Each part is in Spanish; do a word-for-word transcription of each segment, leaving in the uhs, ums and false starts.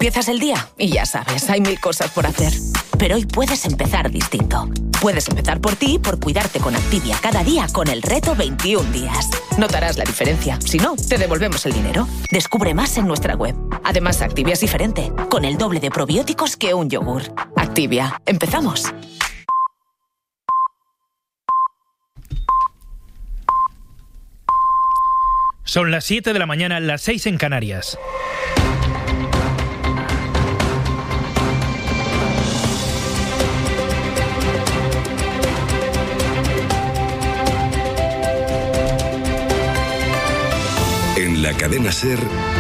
Empiezas el día y ya sabes, hay mil cosas por hacer. Pero hoy puedes empezar distinto. Puedes empezar por ti y por cuidarte con Activia cada día con el reto veintiún días. Notarás la diferencia. Si no, te devolvemos el dinero. Descubre más en nuestra web. Además, Activia es diferente, con el doble de probióticos que un yogur. Activia. Empezamos. Son las siete de la mañana, las seis en Canarias. En la cadena SER,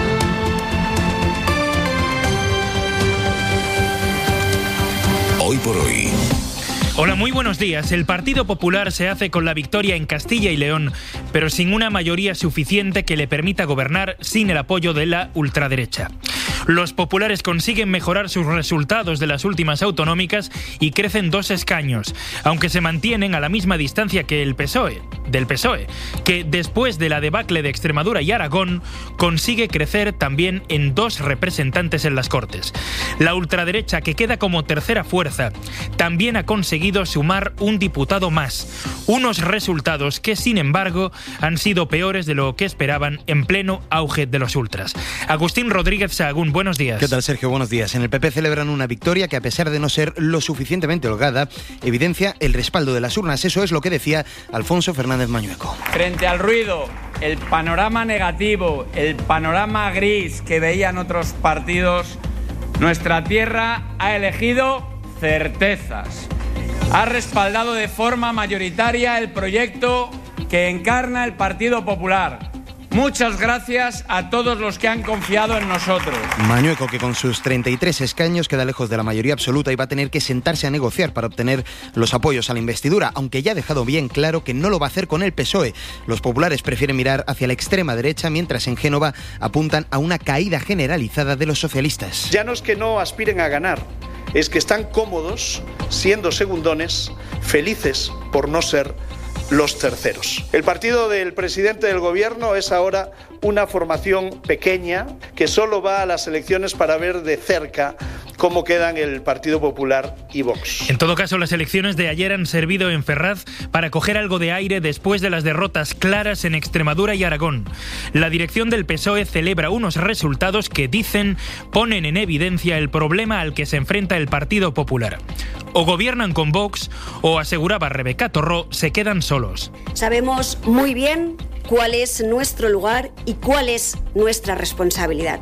Hoy por Hoy. Hola, muy buenos días. El Partido Popular se hace con la victoria en Castilla y León, pero sin una mayoría suficiente que le permita gobernar sin el apoyo de la ultraderecha. Los populares consiguen mejorar sus resultados de las últimas autonómicas y crecen dos escaños, aunque se mantienen a la misma distancia que el P S O E, del P S O E, que después de la debacle de Extremadura y Aragón consigue crecer también en dos representantes en las Cortes. La ultraderecha, que queda como tercera fuerza, también ha conseguido sumar un diputado más, unos resultados que sin embargo han sido peores de lo que esperaban en pleno auge de los ultras. Agustín Rodríguez Sahagún, buenos días. ¿Qué tal, Sergio? Buenos días. En el P P celebran una victoria que, a pesar de no ser lo suficientemente holgada, evidencia el respaldo de las urnas. Eso es lo que decía Alfonso Fernández Mañueco. Frente al ruido, el panorama negativo, el panorama gris que veían otros partidos, nuestra tierra ha elegido certezas. Ha respaldado de forma mayoritaria el proyecto que encarna el Partido Popular. Muchas gracias a todos los que han confiado en nosotros. Mañueco, que con sus treinta y tres escaños queda lejos de la mayoría absoluta y va a tener que sentarse a negociar para obtener los apoyos a la investidura, aunque ya ha dejado bien claro que no lo va a hacer con el P S O E. Los populares prefieren mirar hacia la extrema derecha, mientras en Génova apuntan a una caída generalizada de los socialistas. Ya no es que no aspiren a ganar, es que están cómodos siendo segundones, felices por no ser los terceros. El partido del presidente del gobierno es ahora una formación pequeña que solo va a las elecciones para ver de cerca cómo quedan el Partido Popular y Vox. En todo caso, las elecciones de ayer han servido en Ferraz para coger algo de aire después de las derrotas claras en Extremadura y Aragón. La dirección del P S O E celebra unos resultados que, dicen, ponen en evidencia el problema al que se enfrenta el Partido Popular. O gobiernan con Vox, o, aseguraba Rebeca Torró, se quedan solos. Sabemos muy bien cuál es nuestro lugar y cuál es nuestra responsabilidad.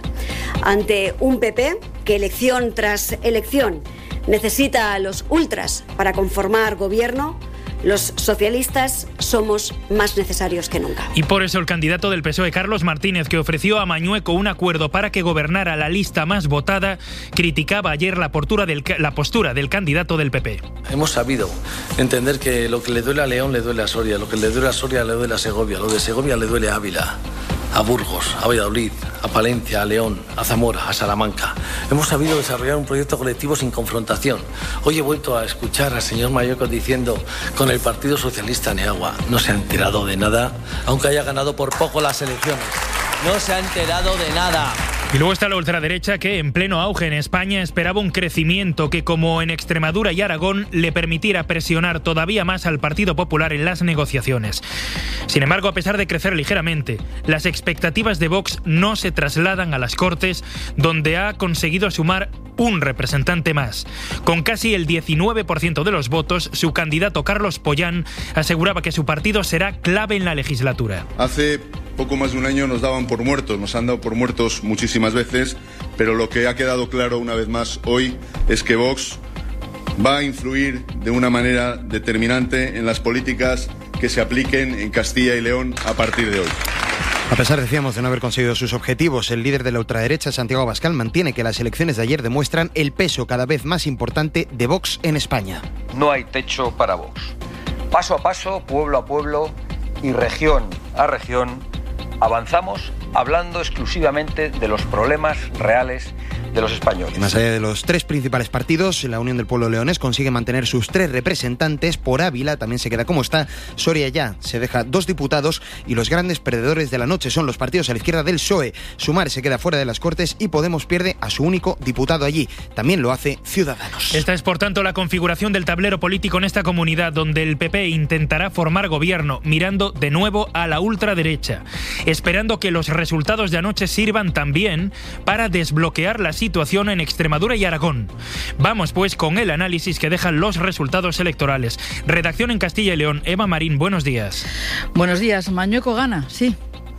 Ante un P P que elección tras elección necesita a los ultras para conformar gobierno, los socialistas somos más necesarios que nunca. Y por eso el candidato del P S O E, Carlos Martínez, que ofreció a Mañueco un acuerdo para que gobernara la lista más votada, criticaba ayer la postura del, la postura del candidato del P P. Hemos sabido entender que lo que le duele a León le duele a Soria, lo que le duele a Soria le duele a Segovia, lo de Segovia le duele a Ávila, a Burgos, a Valladolid, a Palencia, a León, a Zamora, a Salamanca. Hemos sabido desarrollar un proyecto colectivo sin confrontación. Hoy he vuelto a escuchar al señor Mañueco diciendo: con el Partido Socialista Neagua no se ha enterado de nada, aunque haya ganado por poco las elecciones. No se ha enterado de nada. Y luego está la ultraderecha, que en pleno auge en España esperaba un crecimiento que, como en Extremadura y Aragón, le permitiera presionar todavía más al Partido Popular en las negociaciones. Sin embargo, a pesar de crecer ligeramente, las expectativas de Vox no se trasladan a las Cortes, donde ha conseguido sumar un representante más. Con casi el diecinueve por ciento de los votos, su candidato Carlos Pollán aseguraba que su partido será clave en la legislatura. Hace poco más de un año nos daban por muertos, nos han dado por muertos muchísimas veces, pero lo que ha quedado claro una vez más hoy es que Vox va a influir de una manera determinante en las políticas que se apliquen en Castilla y León a partir de hoy. A pesar, decíamos, de no haber conseguido sus objetivos, el líder de la ultraderecha, Santiago Abascal, mantiene que las elecciones de ayer demuestran el peso cada vez más importante de Vox en España. No hay techo para Vox. Paso a paso, pueblo a pueblo y región a región, avanzamos hablando exclusivamente de los problemas reales de los españoles. Y más allá de los tres principales partidos, la Unión del Pueblo Leonés consigue mantener sus tres representantes. Por Ávila también se queda como está. Soria ya se deja dos diputados y los grandes perdedores de la noche son los partidos a la izquierda del P S O E. Sumar se queda fuera de las Cortes y Podemos pierde a su único diputado allí. También lo hace Ciudadanos. Esta es, por tanto, la configuración del tablero político en esta comunidad, donde el P P intentará formar gobierno mirando de nuevo a la ultraderecha, esperando que los resultados de anoche sirvan también para desbloquear la situación en Extremadura y Aragón. Vamos pues con el análisis que dejan los resultados electorales. Redacción en Castilla y León, Eva Marín, buenos días. Buenos días, Mañueco gana, sí.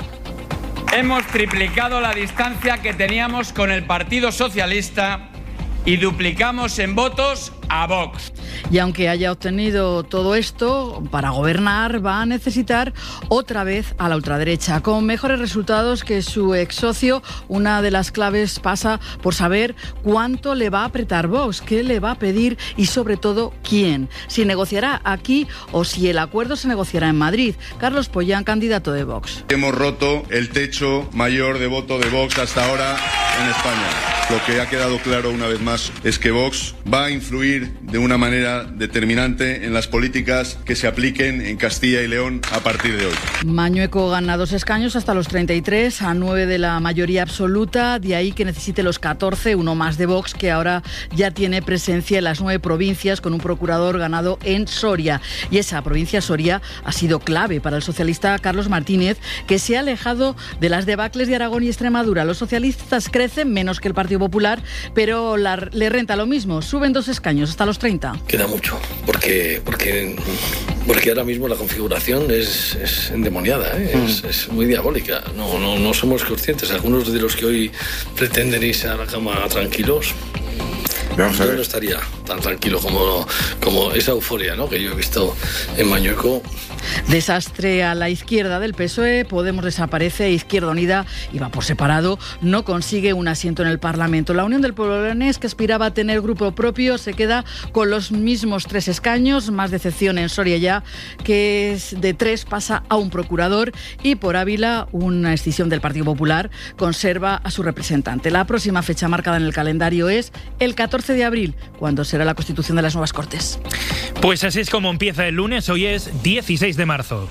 Hemos triplicado la distancia que teníamos con el Partido Socialista y duplicamos en votos a Vox. Y aunque haya obtenido todo esto, para gobernar va a necesitar otra vez a la ultraderecha. Con mejores resultados que su ex socio, una de las claves pasa por saber cuánto le va a apretar Vox, qué le va a pedir y sobre todo quién. Si negociará aquí o si el acuerdo se negociará en Madrid. Carlos Pollán, candidato de Vox. Hemos roto el techo mayor de voto de Vox hasta ahora en España. Lo que ha quedado claro una vez más es que Vox va a influir de una manera determinante en las políticas que se apliquen en Castilla y León a partir de hoy. Mañueco gana dos escaños hasta los treinta y tres, a nueve de la mayoría absoluta, de ahí que necesite los catorce, uno más de Vox, que ahora ya tiene presencia en las nueve provincias con un procurador ganado en Soria. Y esa provincia, Soria, ha sido clave para el socialista Carlos Martínez, que se ha alejado de las debacles de Aragón y Extremadura. Los socialistas crecen menos que el Partido Popular, pero la, le renta lo mismo, suben dos escaños hasta los treinta. Queda mucho, porque porque porque ahora mismo la configuración es, es endemoniada, ¿eh? mm. es, es muy diabólica. No, no, no somos conscientes. Algunos de los que hoy pretenden irse a la cama tranquilos, Vamos a ver. Yo no estaría tan tranquilo como, como esa euforia, ¿no?, que yo he visto en Mañueco. Desastre a la izquierda del P S O E, Podemos desaparece, Izquierda Unida, y va por separado, no consigue un asiento en el Parlamento. La Unión del Pueblo Leonés, que aspiraba a tener grupo propio, se queda con los mismos tres escaños, más decepción en Soria ya, que es de tres pasa a un procurador, y por Ávila, una escisión del Partido Popular, conserva a su representante. La próxima fecha marcada en el calendario es el catorce de abril, cuando será la constitución de las nuevas Cortes. Pues así es como empieza el lunes, hoy es dieciséis de marzo.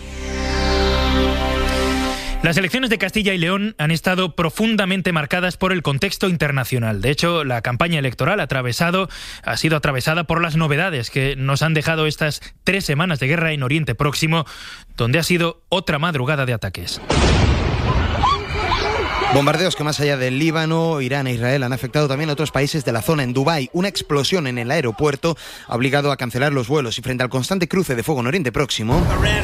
Las elecciones de Castilla y León han estado profundamente marcadas por el contexto internacional. De hecho, la campaña electoral ha atravesado, ha sido atravesada por las novedades que nos han dejado estas tres semanas de guerra en Oriente Próximo, donde ha sido otra madrugada de ataques. Bombardeos que más allá del Líbano, Irán e Israel han afectado también a otros países de la zona. En Dubái, una explosión en el aeropuerto ha obligado a cancelar los vuelos, y frente al constante cruce de fuego en Oriente Próximo,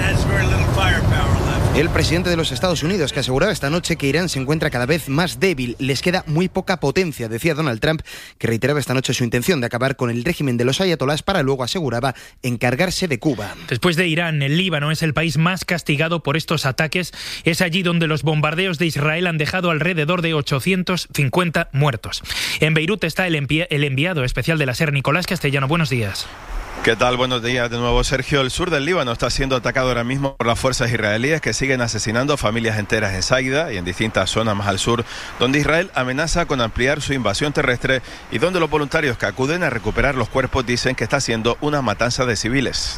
el presidente de los Estados Unidos, que aseguraba esta noche que Irán se encuentra cada vez más débil, les queda muy poca potencia, decía Donald Trump, que reiteraba esta noche su intención de acabar con el régimen de los ayatolás para luego, aseguraba, encargarse de Cuba. Después de Irán, el Líbano es el país más castigado por estos ataques. Es allí donde los bombardeos de Israel han dejado alrededor de ochocientos cincuenta muertos. En Beirut está el, envi- el enviado especial de la SER, Nicolás Castellano. Buenos días. ¿Qué tal? Buenos días de nuevo, Sergio. El sur del Líbano está siendo atacado ahora mismo por las fuerzas israelíes, que siguen asesinando familias enteras en Saida y en distintas zonas más al sur, donde Israel amenaza con ampliar su invasión terrestre y donde los voluntarios que acuden a recuperar los cuerpos dicen que está haciendo una matanza de civiles.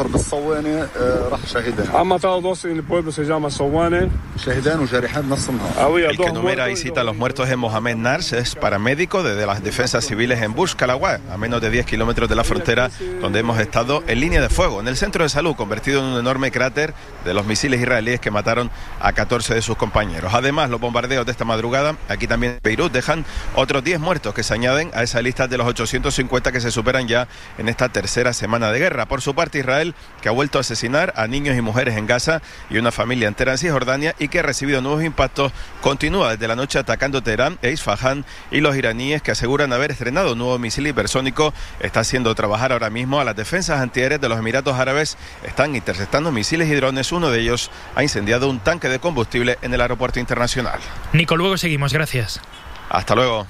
Han matado dos en el pueblo, se llama Sawane. El que enumera y cita a los muertos es Mohamed Nars, es paramédico de las defensas civiles en Bush Kalawá, a menos de diez kilómetros de la frontera, donde hemos estado en línea de fuego, en el centro de salud, convertido en un enorme cráter de los misiles israelíes que mataron a catorce de sus compañeros. Además, los bombardeos de esta madrugada, aquí también en Beirut, dejan otros diez muertos que se añaden a esa lista de los ochocientos cincuenta que se superan ya en esta tercera semana de guerra. Por su parte, Israel, que ha vuelto a asesinar a niños y mujeres en Gaza y una familia entera en Cisjordania, y que ha recibido nuevos impactos, continúa desde la noche atacando Teherán e Isfahán, y los iraníes, que aseguran haber estrenado un nuevo misil hipersónico, está haciendo trabajar ahora mismo a las defensas antiaéreas de los Emiratos Árabes. Están interceptando misiles y drones. Uno de ellos ha incendiado un tanque de combustible en el aeropuerto internacional. Nico, luego seguimos. Gracias. Hasta luego.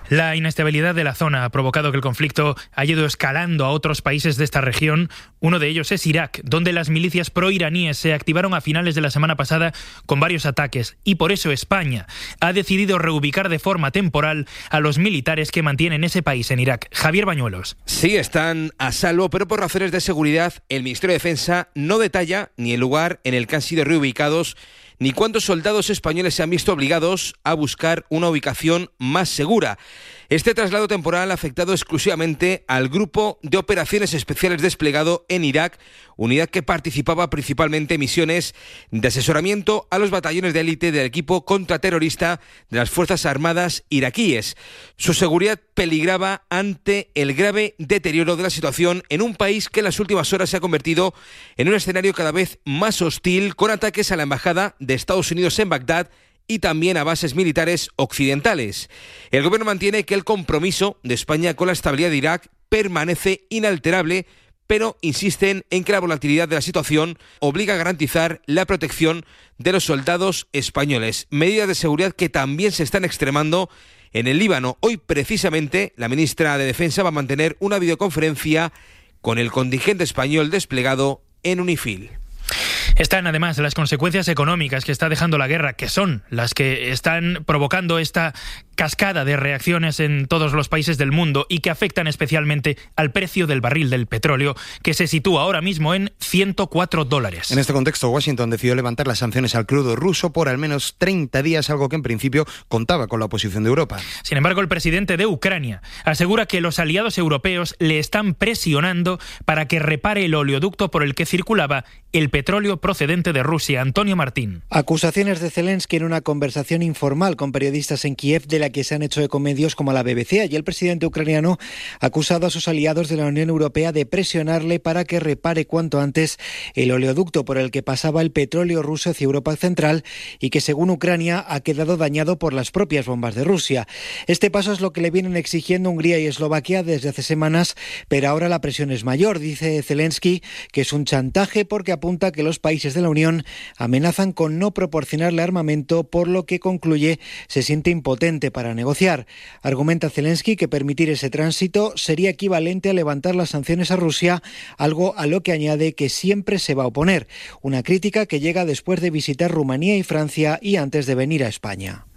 La inestabilidad de la zona ha provocado que el conflicto haya ido escalando a otros países de esta región. Uno de ellos es Irak, donde las milicias proiraníes se activaron a finales de la semana pasada con varios ataques. Y por eso España ha decidido reubicar de forma temporal a los militares que mantienen ese país en Irak. Javier Bañuelos. Sí, están a salvo, pero por razones de seguridad, el Ministerio de Defensa no detalla ni el lugar en el que han sido reubicados ni cuántos soldados españoles se han visto obligados a buscar una ubicación más segura. Este traslado temporal ha afectado exclusivamente al Grupo de Operaciones Especiales desplegado en Irak, unidad que participaba principalmente en misiones de asesoramiento a los batallones de élite del equipo contraterrorista de las Fuerzas Armadas iraquíes. Su seguridad peligraba ante el grave deterioro de la situación en un país que en las últimas horas se ha convertido en un escenario cada vez más hostil, con ataques a la embajada de Estados Unidos en Bagdad y también a bases militares occidentales. El gobierno mantiene que el compromiso de España con la estabilidad de Irak permanece inalterable, pero insisten en que la volatilidad de la situación obliga a garantizar la protección de los soldados españoles. Medidas de seguridad que también se están extremando en el Líbano. Hoy, precisamente, la ministra de Defensa va a mantener una videoconferencia con el contingente español desplegado en UNIFIL. Están además las consecuencias económicas que está dejando la guerra, que son las que están provocando esta cascada de reacciones en todos los países del mundo y que afectan especialmente al precio del barril del petróleo, que se sitúa ahora mismo en ciento cuatro dólares. En este contexto, Washington decidió levantar las sanciones al crudo ruso por al menos treinta días, algo que en principio contaba con la oposición de Europa. Sin embargo, el presidente de Ucrania asegura que los aliados europeos le están presionando para que repare el oleoducto por el que circulaba el petróleo procedente de Rusia. Antonio Martín. Acusaciones de Zelensky en una conversación informal con periodistas en Kiev, de la que se han hecho eco medios como la B B C. Y el presidente ucraniano ha acusado a sus aliados de la Unión Europea de presionarle para que repare cuanto antes el oleoducto por el que pasaba el petróleo ruso hacia Europa Central y que, según Ucrania, ha quedado dañado por las propias bombas de Rusia. Este paso es lo que le vienen exigiendo Hungría y Eslovaquia desde hace semanas, pero ahora la presión es mayor. Dice Zelensky que es un chantaje porque apunta que los países de la Unión amenazan con no proporcionarle armamento, por lo que, concluye, se siente impotente para negociar. Argumenta Zelensky que permitir ese tránsito sería equivalente a levantar las sanciones a Rusia, algo a lo que añade que siempre se va a oponer. Una crítica que llega después de visitar Rumanía y Francia y antes de venir a España.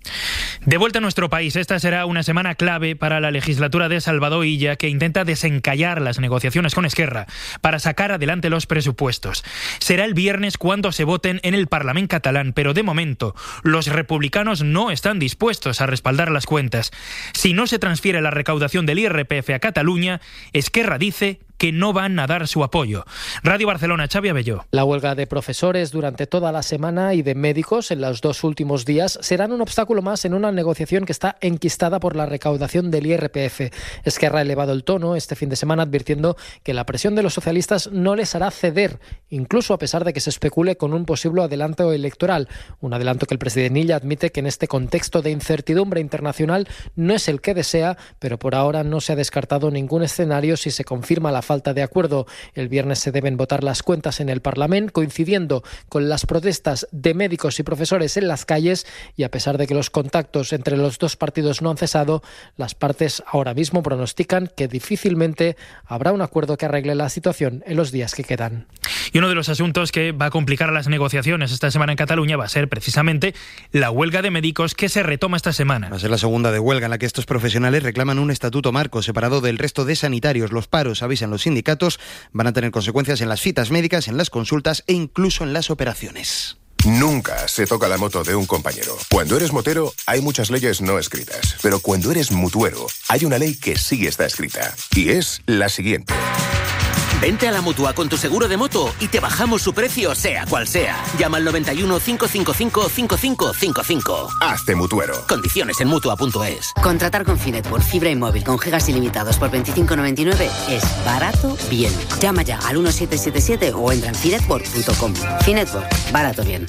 De vuelta a nuestro país, esta será una semana clave para la legislatura de Salvador Illa, que intenta desencallar las negociaciones con Esquerra para sacar adelante los presupuestos. Será el viernes cuando se voten en el Parlamento catalán, pero de momento los republicanos no están dispuestos a respaldar las cuentas. Si no se transfiere la recaudación del I R P F a Cataluña, Esquerra dice que no van a dar su apoyo. Radio Barcelona, Xavi Abelló. La huelga de profesores durante toda la semana y de médicos en los dos últimos días serán un obstáculo más en una negociación que está enquistada por la recaudación del I R P F. Esquerra ha elevado el tono este fin de semana advirtiendo que la presión de los socialistas no les hará ceder, incluso a pesar de que se especule con un posible adelanto electoral. Un adelanto que el presidente Illa admite que en este contexto de incertidumbre internacional no es el que desea, pero por ahora no se ha descartado ningún escenario si se confirma la falta de acuerdo. El viernes se deben votar las cuentas en el Parlamento, coincidiendo con las protestas de médicos y profesores en las calles, y a pesar de que los contactos entre los dos partidos no han cesado, las partes ahora mismo pronostican que difícilmente habrá un acuerdo que arregle la situación en los días que quedan. Y uno de los asuntos que va a complicar las negociaciones esta semana en Cataluña va a ser precisamente la huelga de médicos, que se retoma esta semana. Va a ser la segunda de huelga en la que estos profesionales reclaman un estatuto marco separado del resto de sanitarios. Los paros, avisan los sindicatos, van a tener consecuencias en las citas médicas, en las consultas e incluso en las operaciones. Nunca se toca la moto de un compañero. Cuando eres motero, hay muchas leyes no escritas. Pero cuando eres mutuero, hay una ley que sí está escrita. Y es la siguiente. Vente a la Mutua con tu seguro de moto y te bajamos su precio, sea cual sea. Llama al noventa y uno, cinco cinco cinco, cinco cinco cinco cinco. Hazte mutuero. Condiciones en mutua punto es. Contratar con Finet por fibra y móvil con gigas ilimitados por veinticinco noventa y nueve es barato bien. Llama ya al uno siete siete siete o entra en finetwork punto com. Finetwork, barato bien.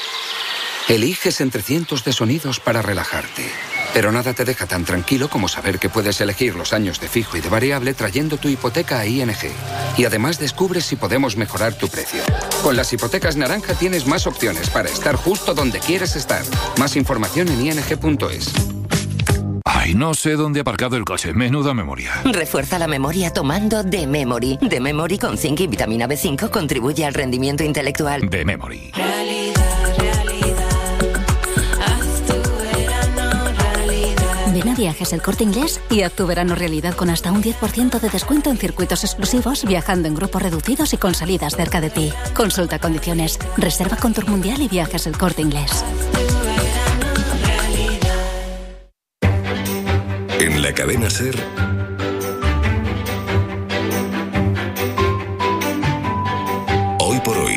Eliges entre cientos de sonidos para relajarte. Pero nada te deja tan tranquilo como saber que puedes elegir los años de fijo y de variable trayendo tu hipoteca a I N G. Y además descubres si podemos mejorar tu precio. Con las hipotecas naranja tienes más opciones para estar justo donde quieres estar. Más información en i n g punto es. Ay, no sé dónde he aparcado el coche. Menuda memoria. Refuerza la memoria tomando The Memory. The Memory con zinc y vitamina B cinco contribuye al rendimiento intelectual. The Memory. Ven a Viajes El Corte Inglés y haz tu verano realidad con hasta un diez por ciento de descuento en circuitos exclusivos, viajando en grupos reducidos y con salidas cerca de ti. Consulta condiciones. Reserva con Tour Mundial y Viajes El Corte Inglés. En la cadena SER, Hoy por Hoy.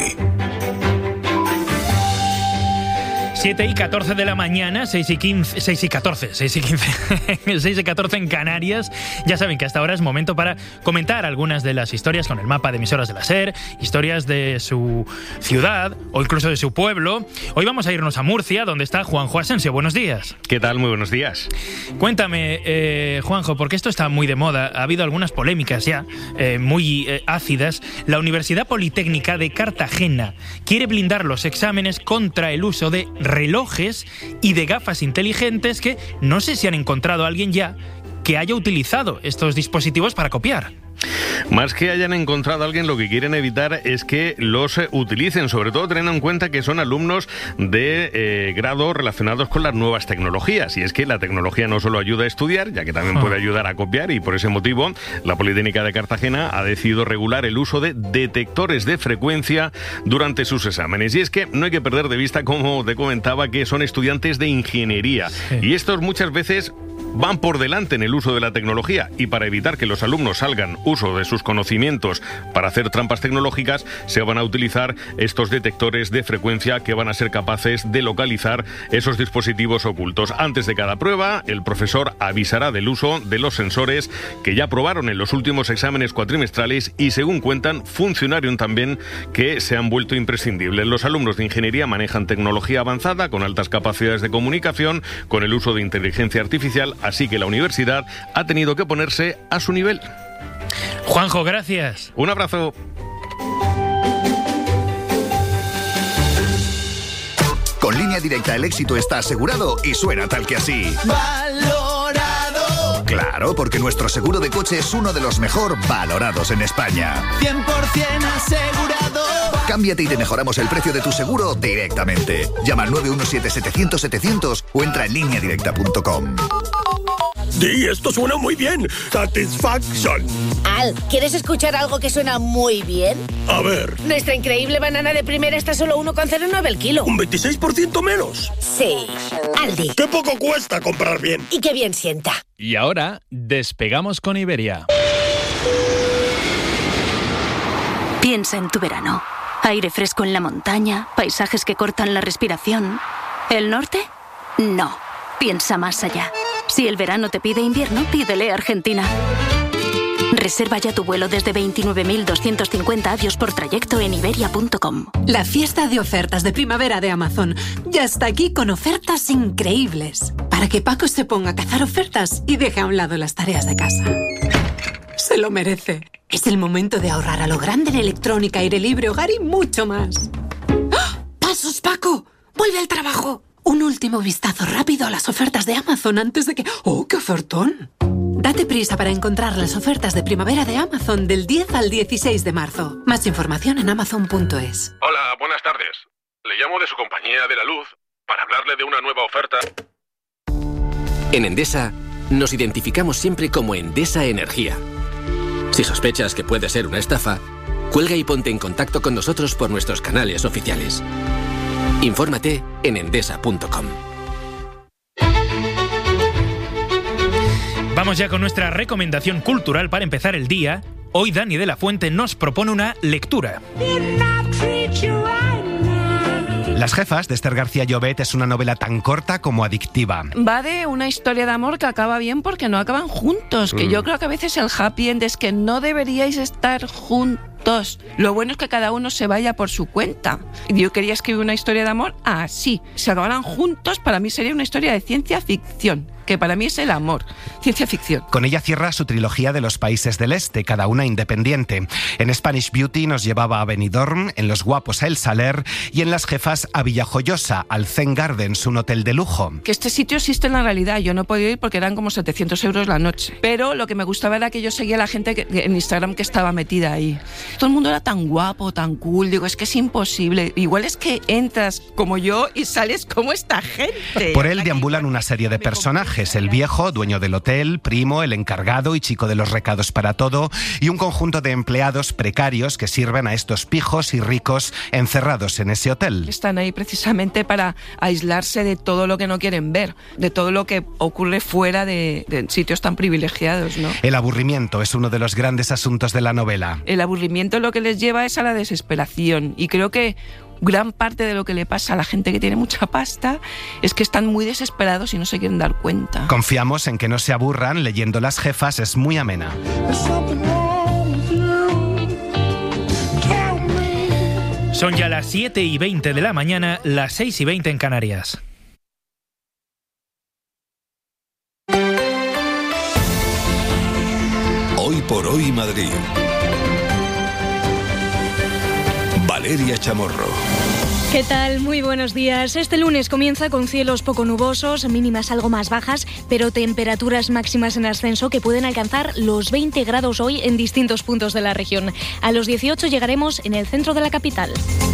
siete y catorce de la mañana, seis y quince, seis y catorce, seis y quince, seis y catorce en Canarias. Ya saben que hasta ahora es momento para comentar algunas de las historias con el mapa de emisoras de la SER, historias de su ciudad o incluso de su pueblo. Hoy vamos a irnos a Murcia, donde está Juanjo Asensio. Buenos días. ¿Qué tal? Muy buenos días. Cuéntame, eh, Juanjo, porque esto está muy de moda, ha habido algunas polémicas ya, eh, muy eh, ácidas. La Universidad Politécnica de Cartagena quiere blindar los exámenes contra el uso de relojes y de gafas inteligentes que no sé si han encontrado a alguien ya que haya utilizado estos dispositivos para copiar. Más que hayan encontrado a alguien, lo que quieren evitar es que los eh, utilicen, sobre todo teniendo en cuenta que son alumnos de eh, grado relacionados con las nuevas tecnologías. Y es que la tecnología no solo ayuda a estudiar, ya que también puede ayudar a copiar, y por ese motivo la Politécnica de Cartagena ha decidido regular el uso de detectores de frecuencia durante sus exámenes. Y es que no hay que perder de vista, como te comentaba, que son estudiantes de ingeniería. Sí. Y estos muchas veces van por delante en el uso de la tecnología, y para evitar que los alumnos salgan uso de sus conocimientos para hacer trampas tecnológicas, se van a utilizar estos detectores de frecuencia que van a ser capaces de localizar esos dispositivos ocultos. Antes de cada prueba, el profesor avisará del uso de los sensores que ya probaron en los últimos exámenes cuatrimestrales y, según cuentan, funcionaron también, que se han vuelto imprescindibles. Los alumnos de ingeniería manejan tecnología avanzada con altas capacidades de comunicación, con el uso de inteligencia artificial, así que la universidad ha tenido que ponerse a su nivel. Juanjo, gracias. Un abrazo. Con Línea Directa el éxito está asegurado y suena tal que así. ¡Valorado! Claro, porque nuestro seguro de coche es uno de los mejor valorados en España. cien por ciento asegurado. Cámbiate y te mejoramos el precio de tu seguro directamente. Llama al nueve uno siete, setecientos, setecientos o entra en línea directa punto com. Sí, esto suena muy bien. Satisfaction. Al, ¿quieres escuchar algo que suena muy bien? A ver. Nuestra increíble banana de primera está solo uno coma cero nueve el kilo. ¿Un veintiséis por ciento menos? Sí. Aldi. ¡Qué poco cuesta comprar bien! Y qué bien sienta. Y ahora, despegamos con Iberia. Piensa en tu verano. Aire fresco en la montaña, paisajes que cortan la respiración. ¿El norte? No. Piensa más allá. Si el verano te pide invierno, pídele Argentina. Reserva ya tu vuelo desde veintinueve mil doscientos cincuenta avios por trayecto en iberia punto com. La fiesta de ofertas de primavera de Amazon ya está aquí con ofertas increíbles. Para que Paco se ponga a cazar ofertas y deje a un lado las tareas de casa. Se lo merece. Es el momento de ahorrar a lo grande en electrónica, aire libre, hogar y mucho más. ¡Ah! ¡Pasos, Paco! ¡Vuelve al trabajo! Un último vistazo rápido a las ofertas de Amazon antes de que... ¡Oh, qué ofertón! Date prisa para encontrar las ofertas de primavera de Amazon del diez al dieciséis de marzo. Más información en amazon punto es. Hola, buenas tardes. Le llamo de su compañía de la luz para hablarle de una nueva oferta. En Endesa nos identificamos siempre como Endesa Energía. Si sospechas que puede ser una estafa, cuelga y ponte en contacto con nosotros por nuestros canales oficiales. Infórmate en endesa punto com. Vamos ya con nuestra recomendación cultural para empezar el día. Hoy Dani de la Fuente nos propone una lectura. Las jefas, de Esther García Llobet, es una novela tan corta como adictiva. Va de una historia de amor que acaba bien porque no acaban juntos, que mm. yo creo que a veces el happy end es que no deberíais estar juntos. Lo bueno es que cada uno se vaya por su cuenta. Yo quería escribir una historia de amor así. Si acabaran juntos, para mí sería una historia de ciencia ficción. que para mí es el amor, ciencia ficción. Con ella cierra su trilogía de los países del este, cada una independiente. En Spanish Beauty nos llevaba a Benidorm, en Los Guapos a El Saler y en Las Jefas a Villajoyosa, al Zen Gardens, un hotel de lujo. Que este sitio existe en la realidad, yo no he podido ir porque eran como setecientos euros la noche, pero lo que me gustaba era que yo seguía a la gente que, en Instagram que estaba metida ahí. Todo el mundo era tan guapo, tan cool, digo, es que es imposible. Igual es que entras como yo y sales como esta gente. Por él deambulan una serie de personajes, el viejo, dueño del hotel, primo, el encargado y chico de los recados para todo, y un conjunto de empleados precarios que sirven a estos pijos y ricos encerrados en ese hotel. Están ahí precisamente para aislarse de todo lo que no quieren ver, de todo lo que ocurre fuera de, de sitios tan privilegiados, ¿no? El aburrimiento es uno de los grandes asuntos de la novela. El aburrimiento lo que les lleva es a la desesperación, y creo que gran parte de lo que le pasa a la gente que tiene mucha pasta es que están muy desesperados y no se quieren dar cuenta. Confiamos en que no se aburran leyendo Las Jefas, es muy amena. Son ya las siete y veinte de la mañana, las seis y veinte en Canarias. Hoy por hoy Madrid. Valeria Chamorro. ¿Qué tal? Muy buenos días. Este lunes comienza con cielos poco nubosos, mínimas algo más bajas, pero temperaturas máximas en ascenso que pueden alcanzar los veinte grados hoy en distintos puntos de la región. A los dieciocho llegaremos en el centro de la capital.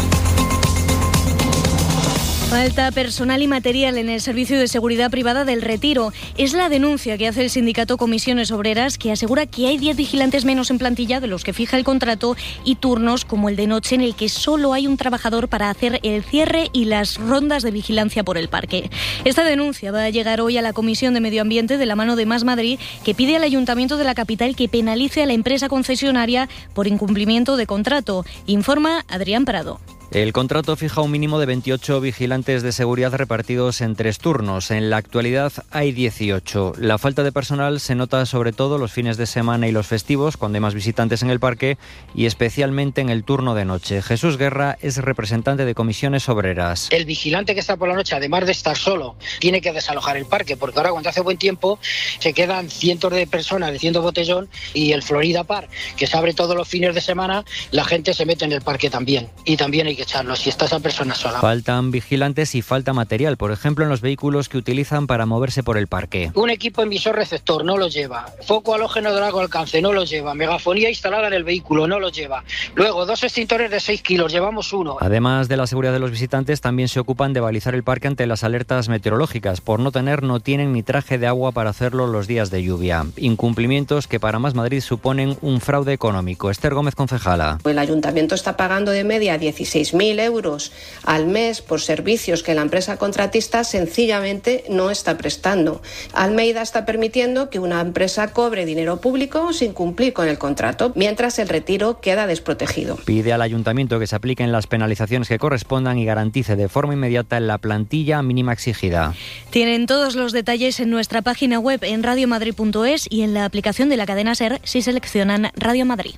Falta personal y material en el Servicio de Seguridad Privada del Retiro. Es la denuncia que hace el sindicato Comisiones Obreras, que asegura que hay diez vigilantes menos en plantilla de los que fija el contrato y turnos como el de noche en el que solo hay un trabajador para hacer el cierre y las rondas de vigilancia por el parque. Esta denuncia va a llegar hoy a la Comisión de Medio Ambiente de la mano de Más Madrid, que pide al Ayuntamiento de la capital que penalice a la empresa concesionaria por incumplimiento de contrato. Informa Adrián Prado. El contrato fija un mínimo de veintiocho vigilantes de seguridad repartidos en tres turnos. En la actualidad hay dieciocho. La falta de personal se nota sobre todo los fines de semana y los festivos, cuando hay más visitantes en el parque, y especialmente en el turno de noche. Jesús Guerra es representante de Comisiones Obreras. El vigilante que está por la noche, además de estar solo, tiene que desalojar el parque, porque ahora cuando hace buen tiempo se quedan cientos de personas diciendo botellón, y el Florida Park, que se abre todos los fines de semana, la gente se mete en el parque también, y también hay que echarlo si está esa persona sola. Faltan vigilantes y falta material, por ejemplo en los vehículos que utilizan para moverse por el parque. Un equipo emisor receptor no lo lleva, foco halógeno de largo alcance no lo lleva, megafonía instalada en el vehículo no lo lleva, luego dos extintores de seis kilos, llevamos uno. Además de la seguridad de los visitantes, también se ocupan de balizar el parque ante las alertas meteorológicas. Por no tener, no tienen ni traje de agua para hacerlo los días de lluvia. Incumplimientos que para Más Madrid suponen un fraude económico. Esther Gómez, concejala. El ayuntamiento está pagando de media dieciséis mil euros al mes por servicios que la empresa contratista sencillamente no está prestando. Almeida está permitiendo que una empresa cobre dinero público sin cumplir con el contrato, mientras el Retiro queda desprotegido. Pide al ayuntamiento que se apliquen las penalizaciones que correspondan y garantice de forma inmediata la plantilla mínima exigida. Tienen todos los detalles en nuestra página web en radiomadrid punto es y en la aplicación de la cadena SER si seleccionan Radio Madrid.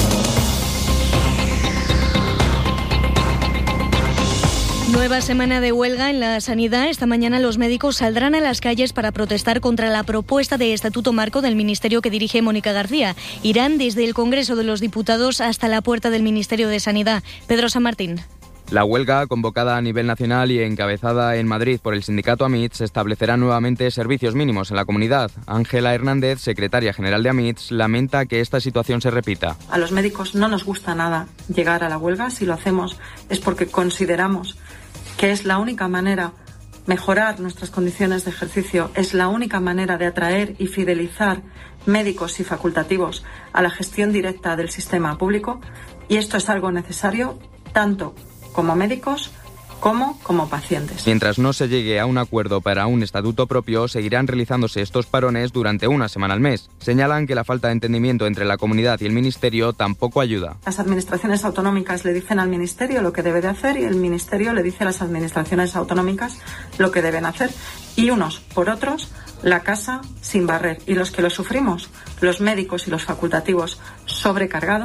Nueva semana de huelga en la sanidad. Esta mañana los médicos saldrán a las calles para protestar contra la propuesta de estatuto marco del ministerio que dirige Mónica García. Irán desde el Congreso de los Diputados hasta la puerta del Ministerio de Sanidad. Pedro San Martín. La huelga, convocada a nivel nacional y encabezada en Madrid por el sindicato AMITS, establecerá nuevamente servicios mínimos en la comunidad. Ángela Hernández, secretaria general de AMITS, lamenta que esta situación se repita. A los médicos no nos gusta nada llegar a la huelga. Si lo hacemos es porque consideramos que es la única manera mejorar nuestras condiciones de ejercicio, es la única manera de atraer y fidelizar médicos y facultativos a la gestión directa del sistema público, y esto es algo necesario tanto como médicos como como pacientes. Mientras no se llegue a un acuerdo para un estatuto propio, seguirán realizándose estos parones durante una semana al mes. Señalan que la falta de entendimiento entre la comunidad y el ministerio tampoco ayuda. Las administraciones autonómicas le dicen al ministerio lo que debe de hacer y el ministerio le dice a las administraciones autonómicas lo que deben hacer. Y unos por otros, la casa sin barrer. Y los que lo sufrimos, los médicos y los facultativos sobrecargados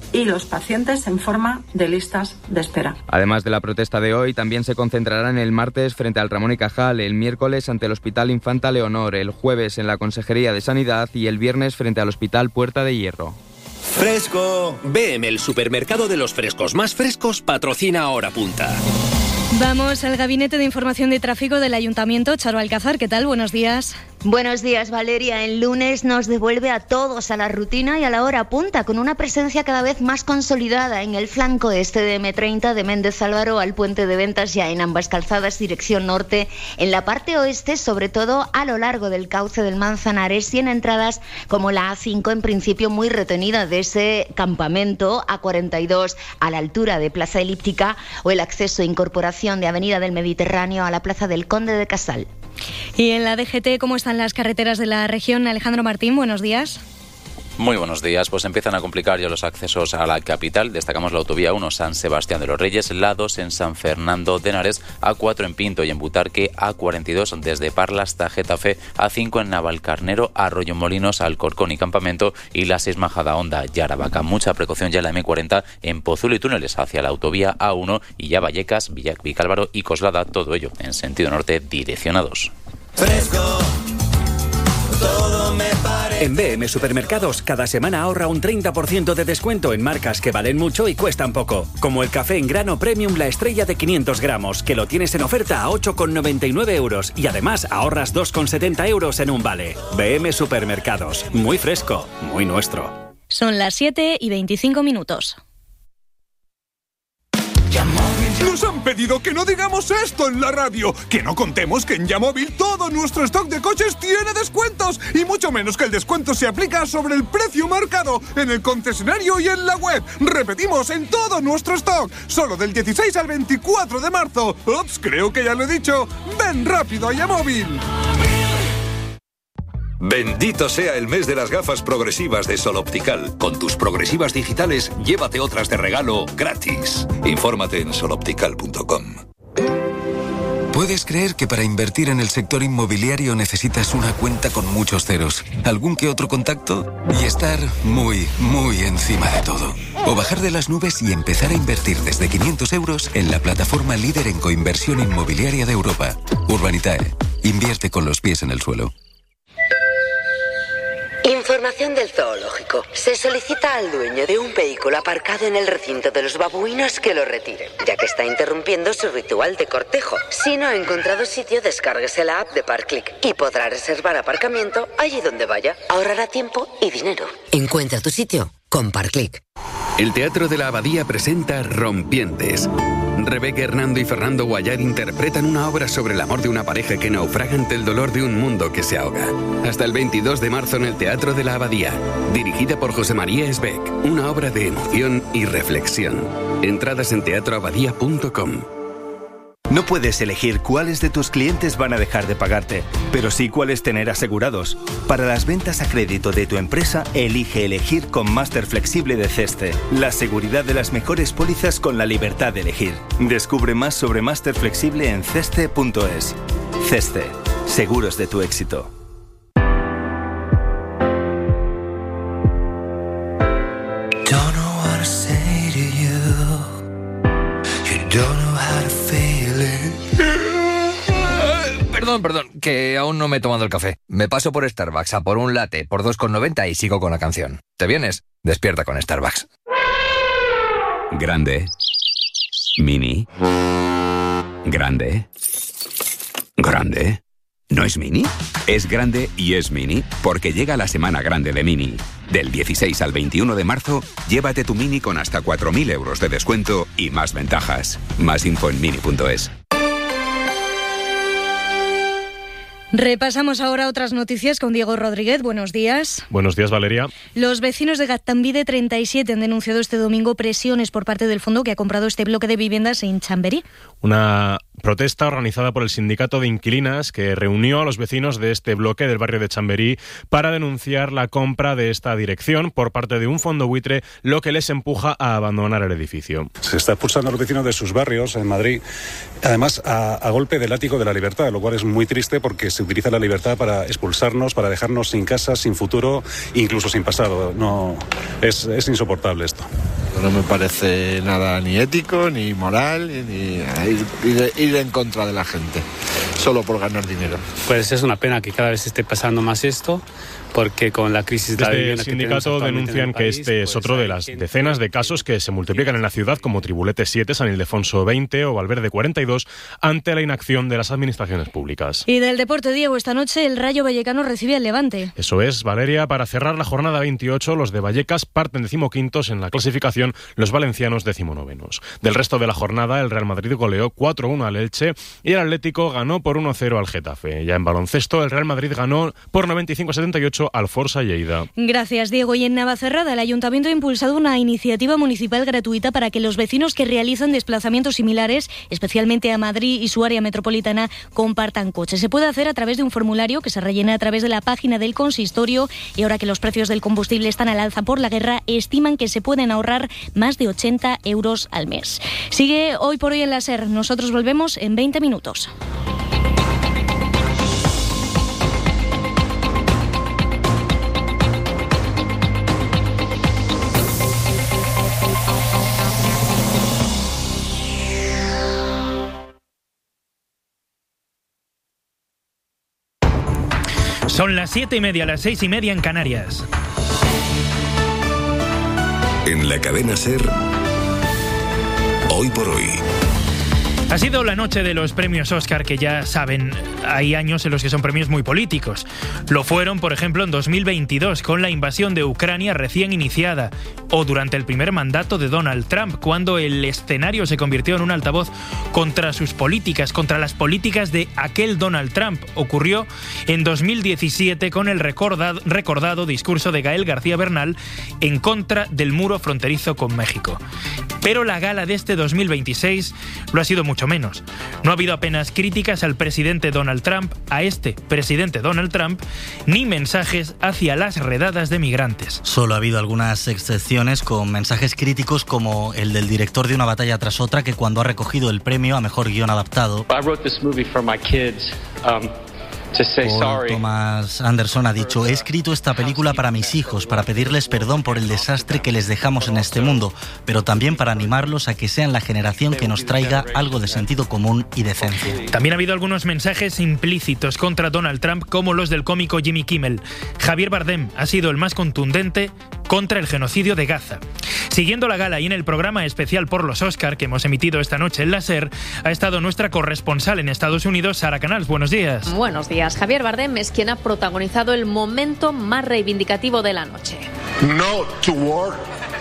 y los pacientes en forma de listas de espera. Además de la protesta de hoy, también se concentrarán el martes frente al Ramón y Cajal, el miércoles ante el Hospital Infanta Leonor, el jueves en la Consejería de Sanidad y el viernes frente al Hospital Puerta de Hierro. ¡Fresco! B M, el supermercado de los frescos más frescos, patrocina Hora Punta. Vamos al Gabinete de Información de Tráfico del Ayuntamiento. Charo Alcázar, ¿qué tal? Buenos días. Buenos días, Valeria. El lunes nos devuelve a todos a la rutina y a la hora punta, con una presencia cada vez más consolidada en el flanco este de eme treinta de Méndez Álvaro al Puente de Ventas, ya en ambas calzadas dirección norte, en la parte oeste, sobre todo a lo largo del cauce del Manzanares, y en entradas como la A cinco, en principio muy retenida de ese campamento, A cuarenta y dos a la altura de Plaza Elíptica, o el acceso e incorporación de Avenida del Mediterráneo a la Plaza del Conde de Casal. Y en la D G T, ¿cómo están las carreteras de la región? Alejandro Martín, buenos días. Muy buenos días. Pues empiezan a complicar ya los accesos a la capital. Destacamos la autovía uno San Sebastián de los Reyes, la dos en San Fernando de Henares, A cuatro en Pinto y en Butarque, A cuarenta y dos desde Parla hasta Getafe, A cinco en Navalcarnero, Arroyomolinos, Alcorcón y Campamento, y la seis Majadahonda y Aravaca. Mucha precaución ya en la eme cuarenta en Pozuelo y túneles hacia la autovía A uno y ya Vallecas, Villac, Vicálvaro y Coslada, todo ello en sentido norte direccionados. Fresco. Todo me parece. En B M Supermercados, cada semana ahorra un treinta por ciento de descuento en marcas que valen mucho y cuestan poco. Como el café en grano premium La Estrella de quinientos gramos, que lo tienes en oferta a ocho con noventa y nueve euros. Y además ahorras dos con setenta euros en un vale. B M Supermercados, muy fresco, muy nuestro. Son las siete y veinticinco minutos. Nos han pedido que no digamos esto en la radio, que no contemos que en Yamóvil todo nuestro stock de coches tiene descuentos, y mucho menos que el descuento se aplica sobre el precio marcado en el concesionario y en la web. Repetimos, en todo nuestro stock, solo del dieciséis al veinticuatro de marzo. Ups, creo que ya lo he dicho. Ven rápido a Yamóvil. Bendito sea el mes de las gafas progresivas de Sol Optical. Con tus progresivas digitales, llévate otras de regalo gratis. Infórmate en sol optical punto com. ¿Puedes creer que para invertir en el sector inmobiliario necesitas una cuenta con muchos ceros, algún que otro contacto y estar muy, muy encima de todo? O bajar de las nubes y empezar a invertir desde quinientos euros en la plataforma líder en coinversión inmobiliaria de Europa. Urbanitae. Invierte con los pies en el suelo. Información del zoológico. Se solicita al dueño de un vehículo aparcado en el recinto de los babuinos que lo retire, ya que está interrumpiendo su ritual de cortejo. Si no ha encontrado sitio, descárguese la app de Parkclick y podrá reservar aparcamiento allí donde vaya. Ahorrará tiempo y dinero. Encuentra tu sitio con Parkclick. El Teatro de la Abadía presenta Rompientes. Rebeca, Hernando y Fernando Guayar interpretan una obra sobre el amor de una pareja que naufraga ante el dolor de un mundo que se ahoga. Hasta el veintidós de marzo en el Teatro de la Abadía. Dirigida por José María Esbeck. Una obra de emoción y reflexión. Entradas en teatro abadía punto com. No puedes elegir cuáles de tus clientes van a dejar de pagarte, pero sí cuáles tener asegurados. Para las ventas a crédito de tu empresa, elige elegir con Máster Flexible de Ceste. La seguridad de las mejores pólizas con la libertad de elegir. Descubre más sobre Máster Flexible en ceste punto es. Ceste. Seguros de tu éxito. Don't know what to say to you. You don't know how to feel it. Perdón, perdón, que aún no me he tomado el café. Me paso por Starbucks a por un latte por dos con noventa y sigo con la canción. ¿Te vienes? Despierta con Starbucks. Grande. Mini. Grande. Grande. ¿No es mini? Es grande y es mini, porque llega la semana grande de Mini. Del dieciséis al veintiuno de marzo, llévate tu Mini con hasta cuatro mil euros de descuento y más ventajas. Más info en mini punto es. Repasamos ahora otras noticias con Diego Rodríguez. Buenos días. Buenos días, Valeria. Los vecinos de Gaztambide treinta y siete han denunciado este domingo presiones por parte del fondo que ha comprado este bloque de viviendas en Chamberí. Una protesta organizada por el sindicato de inquilinas que reunió a los vecinos de este bloque del barrio de Chamberí para denunciar la compra de esta dirección por parte de un fondo buitre, lo que les empuja a abandonar el edificio. Se está expulsando a los vecinos de sus barrios en Madrid, además a, a golpe del látigo de la libertad, lo cual es muy triste porque se utiliza la libertad para expulsarnos, para dejarnos sin casa, sin futuro, incluso sin pasado. No, es, es insoportable esto. No me parece nada ni ético, ni moral, ni ir, ir, ir en contra de la gente, solo por ganar dinero. Pues es una pena que cada vez esté pasando más esto, porque con la crisis de la Desde vivienda el sindicato denuncian que este es otro de las decenas de casos que se multiplican en la ciudad, como Tribulete siete, San Ildefonso veinte o Valverde cuarenta y dos, ante la inacción de las administraciones públicas. Y del deporte, Diego, esta noche el Rayo Vallecano recibe al Levante. Eso es, Valeria, para cerrar la jornada veintiocho, los de Vallecas parten decimoquintos en la clasificación, los valencianos decimonovenos. Del resto de la jornada, el Real Madrid goleó cuatro uno al Elche y el Atlético ganó por uno cero al Getafe. Ya en baloncesto, el Real Madrid ganó por noventa y cinco a setenta y ocho al Forza Lleida. Gracias, Diego. Y en Navacerrada, el Ayuntamiento ha impulsado una iniciativa municipal gratuita para que los vecinos que realizan desplazamientos similares, especialmente a Madrid y su área metropolitana, compartan coches. Se puede hacer a través de un formulario que se rellena a través de la página del consistorio, y ahora que los precios del combustible están al alza por la guerra, estiman que se pueden ahorrar más de ochenta euros al mes. Sigue Hoy por Hoy en la SER. Nosotros volvemos en veinte minutos. Son las siete y media, las seis y media en Canarias. En la cadena SER, Hoy por Hoy. Ha sido la noche de los premios Oscar, que ya saben, hay años en los que son premios muy políticos. Lo fueron, por ejemplo, en dos mil veintidós, con la invasión de Ucrania recién iniciada, o durante el primer mandato de Donald Trump, cuando el escenario se convirtió en un altavoz contra sus políticas, contra las políticas de aquel Donald Trump. Ocurrió en dos mil diecisiete con el recordado, recordado discurso de Gael García Bernal en contra del muro fronterizo con México. Pero la gala de este dos mil veintiséis lo ha sido mucho menos. No ha habido apenas críticas al presidente Donald Trump, a este presidente Donald Trump, ni mensajes hacia las redadas de migrantes. Solo ha habido algunas excepciones con mensajes críticos, como el del director de Una batalla tras otra, que cuando ha recogido el premio a mejor guión adaptado, I wrote this movie for my kids. Um... Paul Thomas Anderson ha dicho: he escrito esta película para mis hijos, para pedirles perdón por el desastre que les dejamos en este mundo, pero también para animarlos a que sean la generación que nos traiga algo de sentido común y decencia. También ha habido algunos mensajes implícitos contra Donald Trump, como los del cómico Jimmy Kimmel. Javier Bardem ha sido el más contundente contra el genocidio de Gaza. Siguiendo la gala y en el programa especial por los Oscar que hemos emitido esta noche en la SER, ha estado nuestra corresponsal en Estados Unidos, Sara Canals. Buenos días. Buenos días. Javier Bardem es quien ha protagonizado el momento más reivindicativo de la noche. No to war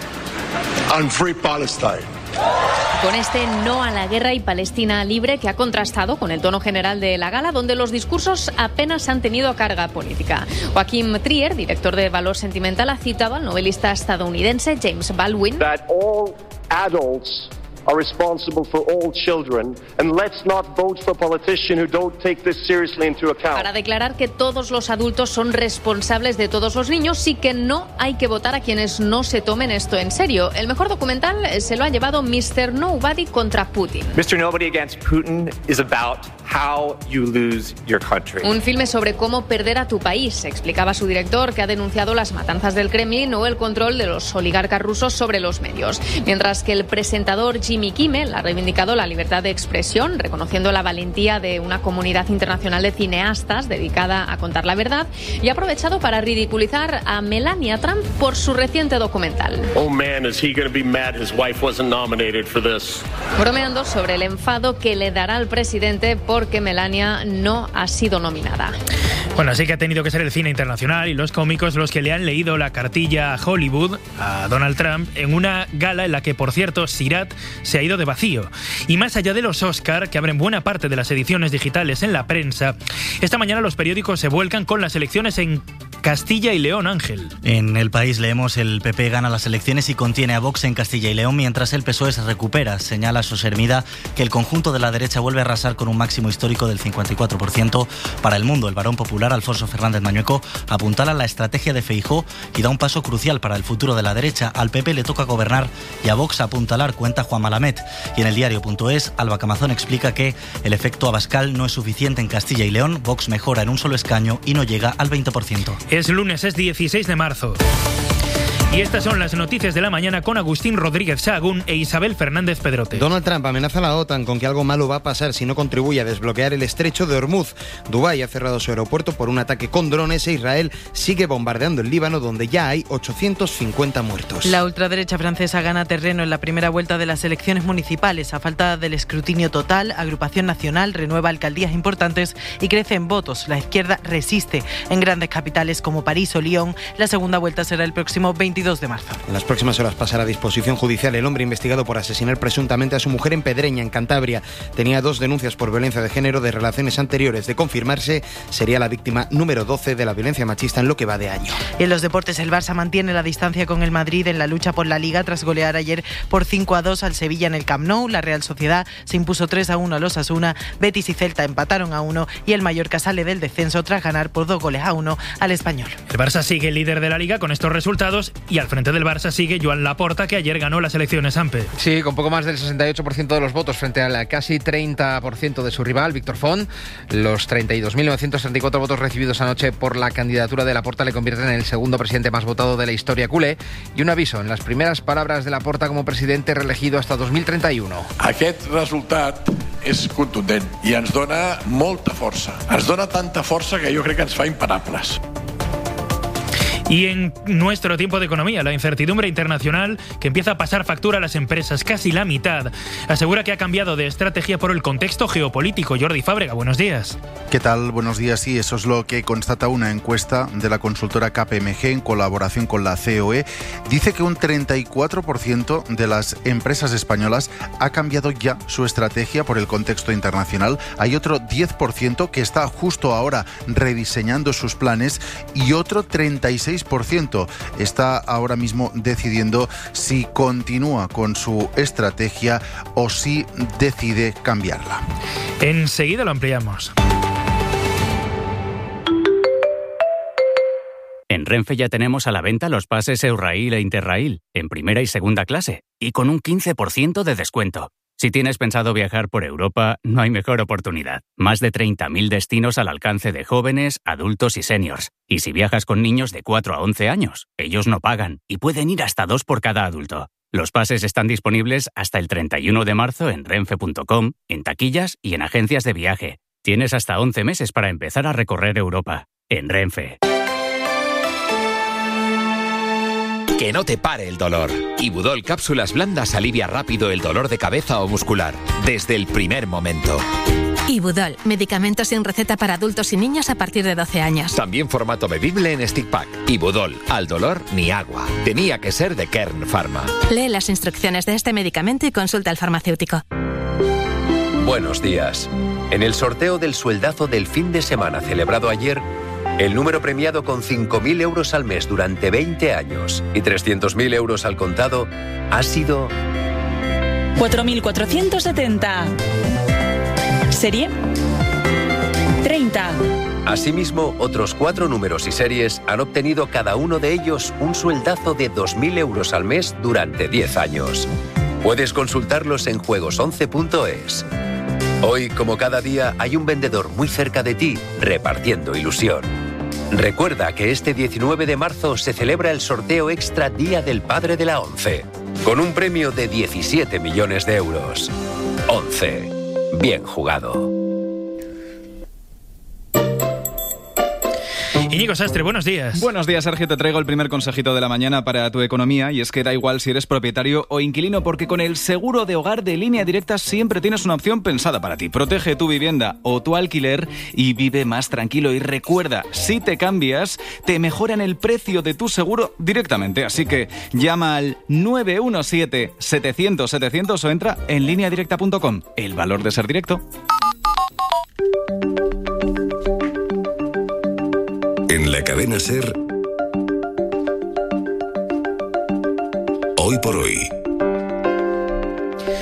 and free Palestine. Con este no a la guerra y Palestina libre, que ha contrastado con el tono general de la gala, donde los discursos apenas han tenido carga política. Joaquim Trier, director de Valor Sentimental, ha citado al novelista estadounidense James Baldwin. That all adults are responsible for all children, and let's not vote for politicians who don't take this seriously into account. Para declarar que todos los adultos son responsables de todos los niños y que no hay que votar a quienes no se tomen esto en serio. El mejor documental se lo ha llevado mister Nobody contra Putin. mister Nobody Against Putin is about how you lose your country. Un filme sobre cómo perder a tu país, explicaba su director, que ha denunciado las matanzas del Kremlin o el control de los oligarcas rusos sobre los medios. Mientras que el presentador Jimmy Kimmel ha reivindicado la libertad de expresión, reconociendo la valentía de una comunidad internacional de cineastas dedicada a contar la verdad, y ha aprovechado para ridiculizar a Melania Trump por su reciente documental. Oh man, is he going to be mad his wife wasn't nominated for this. Bromeando sobre el enfado que le dará al presidente porque Melania no ha sido nominada. Bueno, así que ha tenido que ser el cine internacional y los cómicos los que le han leído la cartilla a Hollywood, a Donald Trump, en una gala en la que, por cierto, Sirat se ha ido de vacío. Y más allá de los Oscar, que abren buena parte de las ediciones digitales en la prensa, esta mañana los periódicos se vuelcan con las elecciones en Castilla y León, Ángel. En El País leemos: el P P gana las elecciones y contiene a Vox en Castilla y León, mientras el P S O E se recupera. Señala Sos Hermida que el conjunto de la derecha vuelve a arrasar con un máximo histórico del cincuenta y cuatro por ciento. Para El Mundo, el varón popular Alfonso Fernández Mañueco apuntala la estrategia de Feijóo y da un paso crucial para el futuro de la derecha. Al P P le toca gobernar y a Vox apuntalar, cuenta Juan Malamed. Y en el diario punto es, Alba Camazón explica que el efecto Abascal no es suficiente en Castilla y León. Vox mejora en un solo escaño y no llega al veinte por ciento. Es lunes, es dieciséis de marzo. Y estas son las noticias de la mañana con Agustín Rodríguez Sahagún e Isabel Fernández Pedrote. Donald Trump amenaza a la OTAN con que algo malo va a pasar si no contribuye a desbloquear el estrecho de Hormuz. Dubái ha cerrado su aeropuerto por un ataque con drones e Israel sigue bombardeando el Líbano, donde ya hay ochocientos cincuenta muertos. La ultraderecha francesa gana terreno en la primera vuelta de las elecciones municipales. A falta del escrutinio total, Agrupación Nacional renueva alcaldías importantes y crece en votos. La izquierda resiste en grandes capitales como París o Lyon. La segunda vuelta será el próximo veintidós de marzo. En las próximas horas pasará a disposición judicial el hombre investigado por asesinar presuntamente a su mujer en Pedreña, en Cantabria. Tenía dos denuncias por violencia de género de relaciones anteriores. De confirmarse, sería la víctima número doce de la violencia machista en lo que va de año. Y en los deportes, el Barça mantiene la distancia con el Madrid en la lucha por la Liga tras golear ayer por cinco a dos al Sevilla en el Camp Nou. La Real Sociedad se impuso tres a uno al Osasuna, Betis y Celta empataron a uno y el Mallorca sale del descenso tras ganar por dos goles a uno al Español. El Barça sigue líder de la Liga con estos resultados y al frente del Barça sigue Joan Laporta, que ayer ganó las elecciones AMPE. Sí, con poco más del sesenta y ocho por ciento de los votos frente al casi treinta por ciento de su rival, Víctor Font. Los treinta y dos mil novecientos treinta y cuatro votos recibidos anoche por la candidatura de Laporta le convierten en el segundo presidente más votado de la historia culé. Y un aviso, en las primeras palabras de Laporta como presidente reelegido hasta dos mil treinta y uno. Aquest resultat és contundent i ens dona molta força. Ens dona tanta força que jo crec que ens fa imparables. Y en nuestro tiempo de economía, la incertidumbre internacional que empieza a pasar factura a las empresas, casi la mitad, asegura que ha cambiado de estrategia por el contexto geopolítico. Jordi Fábrega, buenos días. ¿Qué tal? Buenos días. Sí, eso es lo que constata una encuesta de la consultora K P M G en colaboración con la C O E. Dice que un treinta y cuatro por ciento de las empresas españolas ha cambiado ya su estrategia por el contexto internacional. Hay otro diez por ciento que está justo ahora rediseñando sus planes y otro treinta y seis por ciento está ahora mismo decidiendo si continúa con su estrategia o si decide cambiarla. Enseguida lo ampliamos. En Renfe ya tenemos a la venta los pases Eurail e Interrail, en primera y segunda clase, y con un quince por ciento de descuento. Si tienes pensado viajar por Europa, no hay mejor oportunidad. Más de treinta mil destinos al alcance de jóvenes, adultos y seniors. Y si viajas con niños de cuatro a once años, ellos no pagan y pueden ir hasta dos por cada adulto. Los pases están disponibles hasta el treinta y uno de marzo en renfe punto com, en taquillas y en agencias de viaje. Tienes hasta once meses para empezar a recorrer Europa. En Renfe. Que no te pare el dolor. Ibudol Cápsulas Blandas alivia rápido el dolor de cabeza o muscular, desde el primer momento. Ibudol, medicamento sin receta para adultos y niños a partir de doce años. También formato bebible en stick pack. Ibudol, al dolor ni agua. Tenía que ser de Kern Pharma. Lee las instrucciones de este medicamento y consulta al farmacéutico. Buenos días. En el sorteo del sueldazo del fin de semana celebrado ayer, el número premiado con cinco mil euros al mes durante veinte años y trescientos mil euros al contado ha sido... cuatro mil cuatrocientos setenta. Serie treinta. Asimismo, otros cuatro números y series han obtenido cada uno de ellos un sueldazo de dos mil euros al mes durante diez años. Puedes consultarlos en juegos once punto es. Hoy, como cada día, hay un vendedor muy cerca de ti repartiendo ilusión. Recuerda que este diecinueve de marzo se celebra el sorteo extra Día del Padre de la ONCE, con un premio de diecisiete millones de euros. ONCE. Bien jugado. Íñigo Sastre, buenos días. Buenos días, Sergio. Te traigo el primer consejito de la mañana para tu economía, y es que da igual si eres propietario o inquilino, porque con el seguro de hogar de Línea Directa siempre tienes una opción pensada para ti. Protege tu vivienda o tu alquiler y vive más tranquilo. Y recuerda, si te cambias, te mejoran el precio de tu seguro directamente. Así que llama al nueve uno siete, setecientos, setecientos o entra en línea directa punto com. El valor de ser directo. En la cadena SER, Hoy por Hoy.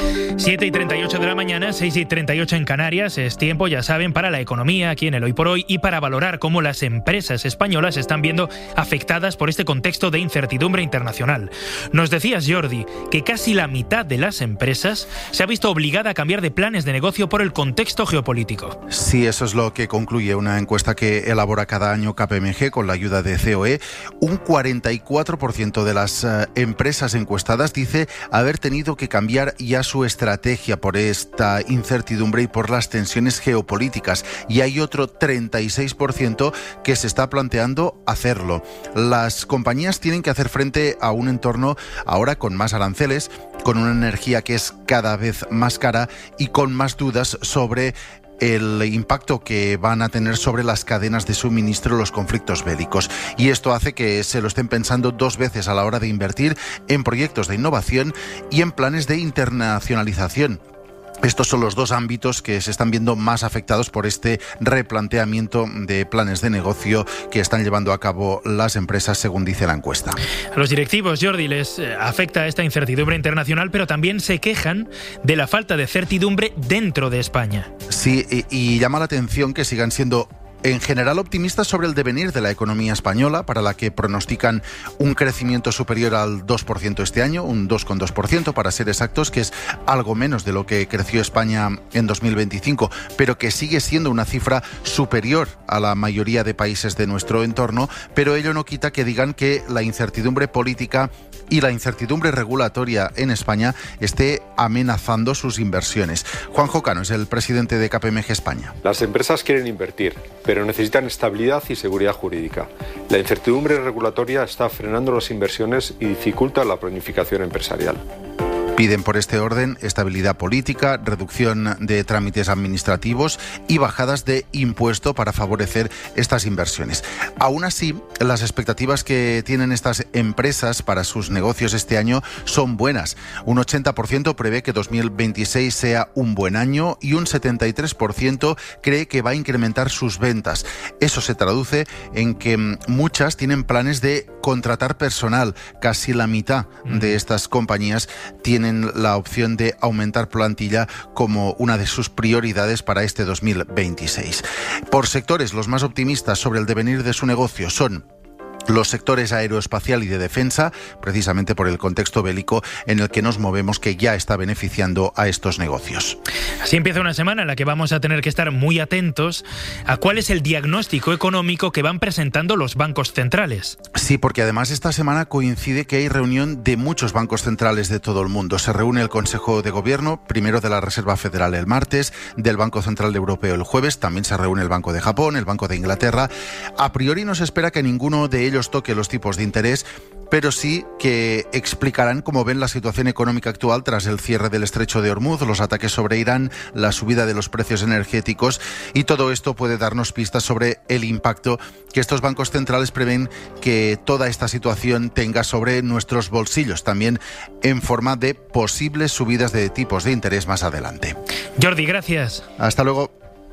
siete y treinta y ocho de la mañana, seis y treinta y ocho en Canarias. Es tiempo, ya saben, para la economía aquí en el Hoy por Hoy y para valorar cómo las empresas españolas se están viendo afectadas por este contexto de incertidumbre internacional. Nos decías, Jordi, que casi la mitad de las empresas se ha visto obligada a cambiar de planes de negocio por el contexto geopolítico. Sí, eso es lo que concluye una encuesta que elabora cada año K P M G con la ayuda de C O E. Un cuarenta y cuatro por ciento de las uh, empresas encuestadas dice haber tenido que cambiar ya su estrategia por esta incertidumbre y por las tensiones geopolíticas, y hay otro treinta y seis por ciento que se está planteando hacerlo. Las compañías tienen que hacer frente a un entorno ahora con más aranceles, con una energía que es cada vez más cara y con más dudas sobre el impacto que van a tener sobre las cadenas de suministro los conflictos bélicos. Y esto hace que se lo estén pensando dos veces a la hora de invertir en proyectos de innovación y en planes de internacionalización. Estos son los dos ámbitos que se están viendo más afectados por este replanteamiento de planes de negocio que están llevando a cabo las empresas, según dice la encuesta. A los directivos, Jordi, les afecta esta incertidumbre internacional, pero también se quejan de la falta de certidumbre dentro de España. Sí, y, y llama la atención que sigan siendo en general optimistas sobre el devenir de la economía española, para la que pronostican un crecimiento superior al dos por ciento este año, un dos coma dos por ciento para ser exactos, que es algo menos de lo que creció España en dos mil veinticinco, pero que sigue siendo una cifra superior a la mayoría de países de nuestro entorno, pero ello no quita que digan que la incertidumbre política y la incertidumbre regulatoria en España esté amenazando sus inversiones. Juanjo Cano es el presidente de K P M G España. Las empresas quieren invertir, pero necesitan estabilidad y seguridad jurídica. La incertidumbre regulatoria está frenando las inversiones y dificulta la planificación empresarial. Piden por este orden estabilidad política, reducción de trámites administrativos y bajadas de impuesto para favorecer estas inversiones. Aún así, las expectativas que tienen estas empresas para sus negocios este año son buenas. Un ochenta por ciento prevé que dos mil veintiséis sea un buen año y un setenta y tres por ciento cree que va a incrementar sus ventas. Eso se traduce en que muchas tienen planes de contratar personal. Casi la mitad de estas compañías tienen la opción de aumentar plantilla como una de sus prioridades para este dos mil veintiséis. Por sectores, los más optimistas sobre el devenir de su negocio son los sectores aeroespacial y de defensa, precisamente por el contexto bélico en el que nos movemos, que ya está beneficiando a estos negocios. Así empieza una semana en la que vamos a tener que estar muy atentos a cuál es el diagnóstico económico que van presentando los bancos centrales. Sí, porque además esta semana coincide que hay reunión de muchos bancos centrales de todo el mundo. Se reúne el Consejo de Gobierno, primero de la Reserva Federal el martes, del Banco Central Europeo el jueves, también se reúne el Banco de Japón, el Banco de Inglaterra. A priori no se espera que ninguno de ellos toque los tipos de interés, pero sí que explicarán cómo ven la situación económica actual tras el cierre del estrecho de Hormuz, los ataques sobre Irán, la subida de los precios energéticos, y todo esto puede darnos pistas sobre el impacto que estos bancos centrales prevén que toda esta situación tenga sobre nuestros bolsillos, también en forma de posibles subidas de tipos de interés más adelante. Jordi, gracias. Hasta luego.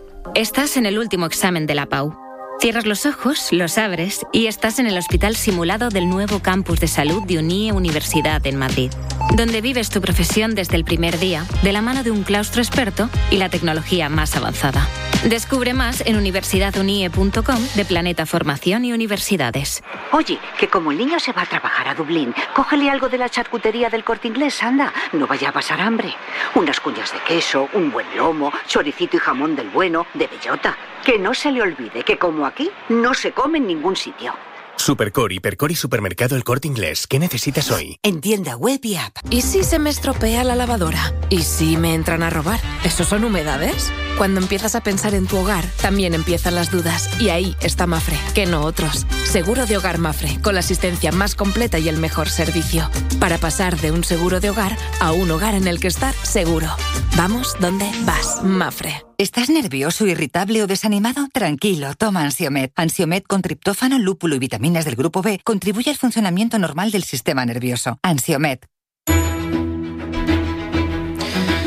Estás en el último examen de la PAU. Cierras los ojos, los abres y estás en el hospital simulado del nuevo campus de salud de Unie Universidad en Madrid, donde vives tu profesión desde el primer día, de la mano de un claustro experto y la tecnología más avanzada. Descubre más en universidad unie punto com de Planeta Formación y Universidades. Oye, que como el niño se va a trabajar a Dublín, cógele algo de la charcutería del Corte Inglés, anda, no vaya a pasar hambre. Unas cuñas de queso, un buen lomo, choricito y jamón del bueno, de bellota. Que no se le olvide que como aquí, no se come en ningún sitio. Supercore, Hipercor y Supermercado El Corte Inglés. ¿Qué necesitas hoy? En tienda web y app. ¿Y si se me estropea la lavadora? ¿Y si me entran a robar? ¿Eso son humedades? Cuando empiezas a pensar en tu hogar, también empiezan las dudas. Y ahí está Mafre, que no otros. Seguro de hogar Mafre, con la asistencia más completa y el mejor servicio. Para pasar de un seguro de hogar a un hogar en el que estar seguro. Vamos donde vas, Mafre. ¿Estás nervioso, irritable o desanimado? Tranquilo, toma Ansiomet. Ansiomet con triptófano, lúpulo y vitaminas del grupo B contribuye al funcionamiento normal del sistema nervioso. Ansiomet.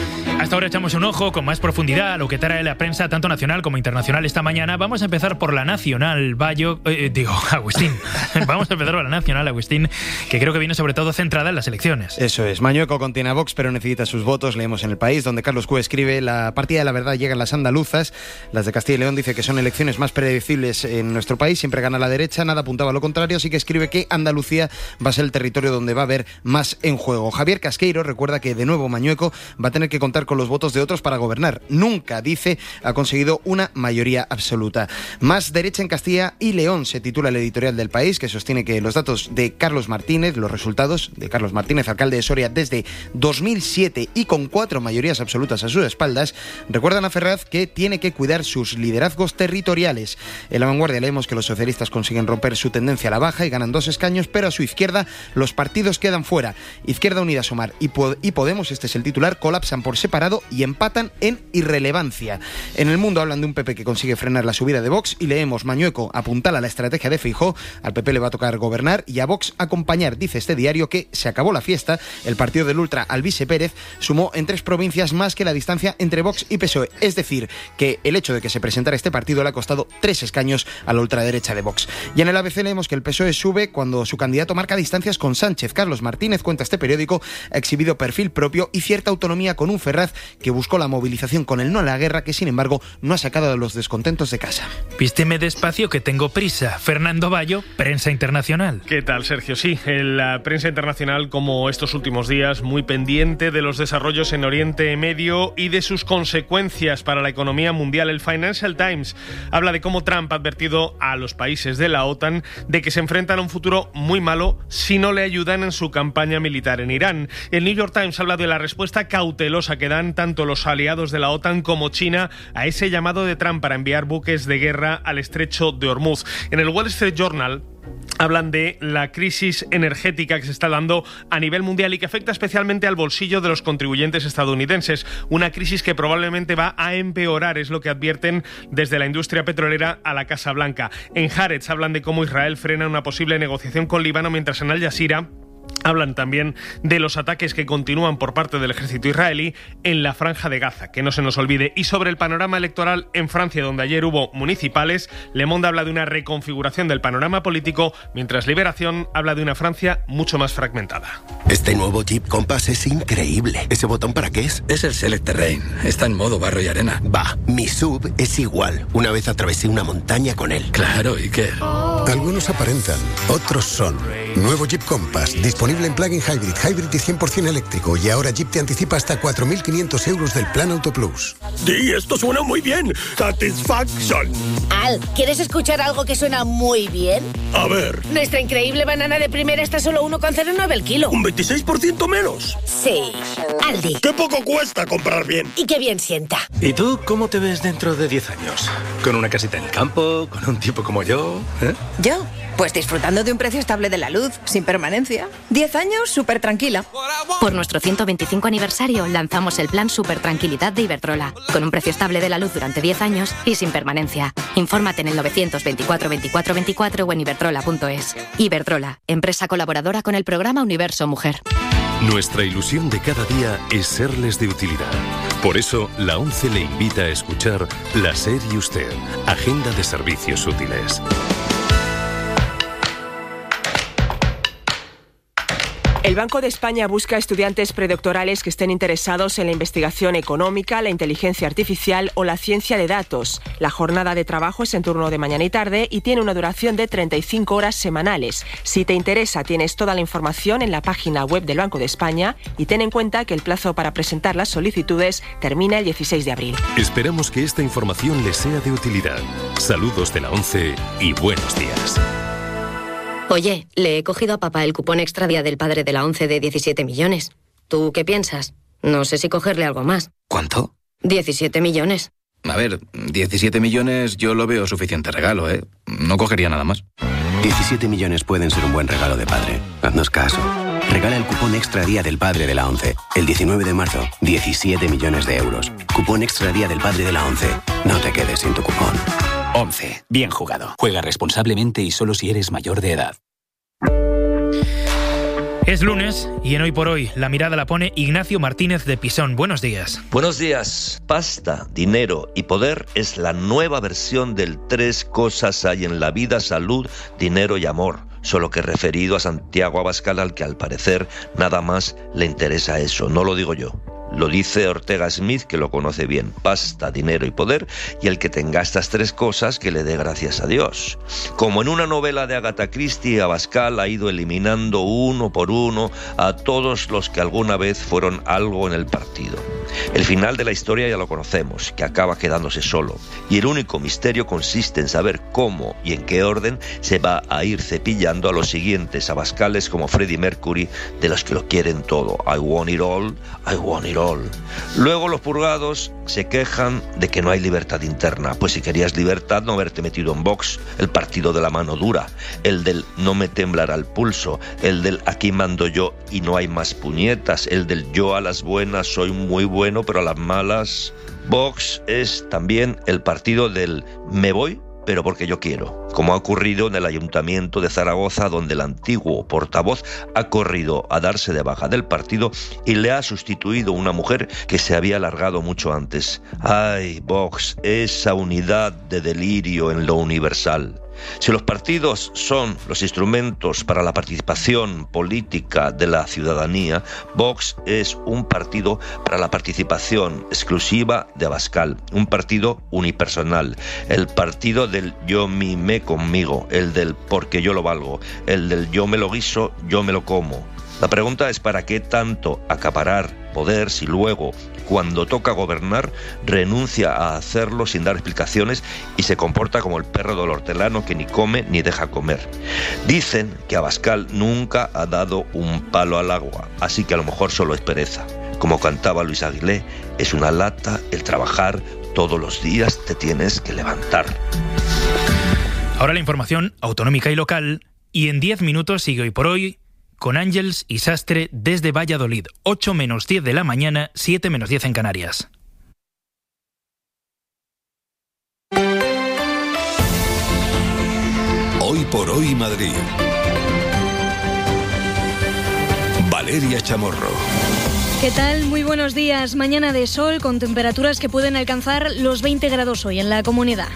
Hasta ahora echamos un ojo con más profundidad a lo que trae la prensa tanto nacional como internacional esta mañana. Vamos a empezar por la nacional, Bayo, eh, digo, Agustín. Vamos a empezar por la nacional, Agustín, que creo que viene sobre todo centrada en las elecciones. Eso es. Mañueco contiene a Vox, pero necesita sus votos. Leemos en El País, donde Carlos Q escribe: la partida de la verdad llegan las andaluzas. Las de Castilla y León dice que son elecciones más predecibles en nuestro país. Siempre gana la derecha. Nada apuntaba a lo contrario. Así que escribe que Andalucía va a ser el territorio donde va a haber más en juego. Javier Casqueiro recuerda que de nuevo Mañueco va a tener que contar con los votos de otros para gobernar. Nunca, dice, ha conseguido una mayoría absoluta. Más derecha en Castilla y León, se titula el editorial del País, que sostiene que los datos de Carlos Martínez, los resultados de Carlos Martínez, alcalde de Soria desde dos mil siete y con cuatro mayorías absolutas a sus espaldas, recuerdan a Ferraz que tiene que cuidar sus liderazgos territoriales. En La Vanguardia leemos que los socialistas consiguen romper su tendencia a la baja y ganan dos escaños, pero a su izquierda los partidos quedan fuera. Izquierda Unida, Sumar y, Pod- y Podemos, este es el titular, colapsan por separado y empatan en irrelevancia. En El Mundo hablan de un P P que consigue frenar la subida de Vox y leemos: Mañueco apuntala la estrategia de Feijóo, al P P le va a tocar gobernar y a Vox acompañar. Dice este diario que se acabó la fiesta, el partido del ultra Alvise Pérez sumó en tres provincias más que la distancia entre Vox y P S O E, es decir, que el hecho de que se presentara este partido le ha costado tres escaños a la ultraderecha de Vox. Y en el A B C leemos que el P S O E sube cuando su candidato marca distancias con Sánchez. Carlos Martínez, cuenta este periódico, ha exhibido perfil propio y cierta autonomía con un Ferraz que buscó la movilización con el no a la guerra, que sin embargo no ha sacado a los descontentos de casa. Vísteme despacio que tengo prisa. Fernando Bayo, Prensa Internacional. ¿Qué tal, Sergio? Sí, en la prensa internacional, como estos últimos días, muy pendiente de los desarrollos en Oriente Medio y de sus consecuencias para la economía mundial. El Financial Times habla de cómo Trump ha advertido a los países de la OTAN de que se enfrentan a un futuro muy malo si no le ayudan en su campaña militar en Irán. El New York Times habla de la respuesta cautelosa que dan tanto los aliados de la OTAN como China a ese llamado de Trump para enviar buques de guerra al estrecho de Hormuz. En el Wall Street Journal hablan de la crisis energética que se está dando a nivel mundial y que afecta especialmente al bolsillo de los contribuyentes estadounidenses. Una crisis que probablemente va a empeorar, es lo que advierten desde la industria petrolera a la Casa Blanca. En Haaretz hablan de cómo Israel frena una posible negociación con Líbano, mientras en Al Jazeera hablan también de los ataques que continúan por parte del ejército israelí en la Franja de Gaza, que no se nos olvide. Y sobre el panorama electoral en Francia, donde ayer hubo municipales, Le Monde habla de una reconfiguración del panorama político, mientras Liberación habla de una Francia mucho más fragmentada. Este nuevo Jeep Compass es increíble. ¿Ese botón para qué es? Es el Select Terrain. Está en modo barro y arena. Va, mi sub es igual. Una vez atravesé una montaña con él. Claro, ¿y qué? Algunos aparentan, otros son. Nuevo Jeep Compass, disponible en plug-in hybrid, hybrid y cien por ciento eléctrico. Y ahora Jeep te anticipa hasta cuatro mil quinientos euros del plan Auto Plus. Sí, esto suena muy bien. Satisfaction. Al, ¿quieres escuchar algo que suena muy bien? A ver. Nuestra increíble banana de primera está solo uno coma cero nueve el kilo. ¿Un veintiséis por ciento menos? Sí. Aldi. ¡Qué poco cuesta comprar bien! Y qué bien sienta. ¿Y tú cómo te ves dentro de diez años? ¿Con una casita en el campo? ¿Con un tipo como yo? ¿Eh? ¿Yo? Pues disfrutando de un precio estable de la luz, sin permanencia. diez años, súper tranquila. Por nuestro ciento veinticinco aniversario lanzamos el plan Super Tranquilidad de Iberdrola, con un precio estable de la luz durante diez años y sin permanencia. Infórmate en el novecientos veinticuatro veinticuatro veinticuatro o en iberdrola punto es. Iberdrola, empresa colaboradora con el programa Universo Mujer. Nuestra ilusión de cada día es serles de utilidad. Por eso, la ONCE le invita a escuchar La SER y Usted, Agenda de Servicios Útiles. El Banco de España busca estudiantes predoctorales que estén interesados en la investigación económica, la inteligencia artificial o la ciencia de datos. La jornada de trabajo es en turno de mañana y tarde y tiene una duración de treinta y cinco horas semanales. Si te interesa, tienes toda la información en la página web del Banco de España y ten en cuenta que el plazo para presentar las solicitudes termina el dieciséis de abril. Esperamos que esta información les sea de utilidad. Saludos de la ONCE y buenos días. Oye, le he cogido a papá el cupón extra día del padre de la ONCE de diecisiete millones. ¿Tú qué piensas? No sé si cogerle algo más. ¿Cuánto? diecisiete millones. A ver, diecisiete millones yo lo veo suficiente regalo, ¿eh? No cogería nada más. diecisiete millones pueden ser un buen regalo de padre. Haznos caso. Regala el cupón extra día del padre de la ONCE. El diecinueve de marzo, diecisiete millones de euros. Cupón extra día del padre de la ONCE. No te quedes sin tu cupón. ONCE. Bien jugado. Juega responsablemente y solo si eres mayor de edad. Es lunes y en Hoy por Hoy la mirada la pone Ignacio Martínez de Pisón. Buenos días. Buenos días. Pasta, dinero y poder es la nueva versión del tres cosas hay en la vida: salud, dinero y amor. Solo que referido a Santiago Abascal, al que al parecer nada más le interesa eso. No lo digo yo. Lo dice Ortega Smith, que lo conoce bien: pasta, dinero y poder, y el que tenga estas tres cosas que le dé gracias a Dios. Como en una novela de Agatha Christie, Abascal ha ido eliminando uno por uno a todos los que alguna vez fueron algo en el partido. El final de la historia ya lo conocemos, que acaba quedándose solo, y el único misterio consiste en saber cómo y en qué orden se va a ir cepillando a los siguientes Abascales como Freddie Mercury, de los que lo quieren todo. I want it all, I want it all. Luego los purgados se quejan de que no hay libertad interna. Pues si querías libertad, no haberte metido en Vox, el partido de la mano dura, el del no me temblará el pulso, el del aquí mando yo y no hay más puñetas, el del yo a las buenas soy muy bueno pero a las malas. Vox es también el partido del me voy pero porque yo quiero, como ha ocurrido en el Ayuntamiento de Zaragoza, donde el antiguo portavoz ha corrido a darse de baja del partido y le ha sustituido una mujer que se había largado mucho antes. ¡Ay, Vox, esa unidad de delirio en lo universal! Si los partidos son los instrumentos para la participación política de la ciudadanía, Vox es un partido para la participación exclusiva de Abascal, un partido unipersonal, el partido del yo mi me conmigo, el del porque yo lo valgo, el del yo me lo guiso, yo me lo como. La pregunta es: ¿para qué tanto acaparar poder si luego, cuando toca gobernar, renuncia a hacerlo sin dar explicaciones y se comporta como el perro del hortelano que ni come ni deja comer? Dicen que Abascal nunca ha dado un palo al agua, así que a lo mejor solo es pereza. Como cantaba Luis Aguilé, es una lata el trabajar, todos los días te tienes que levantar. Ahora la información autonómica y local, y en diez minutos sigue Hoy por Hoy con Ángels y Sastre desde Valladolid. ocho menos diez de la mañana, siete menos diez en Canarias. Hoy por Hoy Madrid. Valeria Chamorro. ¿Qué tal? Muy buenos días. Mañana de sol con temperaturas que pueden alcanzar los veinte grados hoy en la comunidad.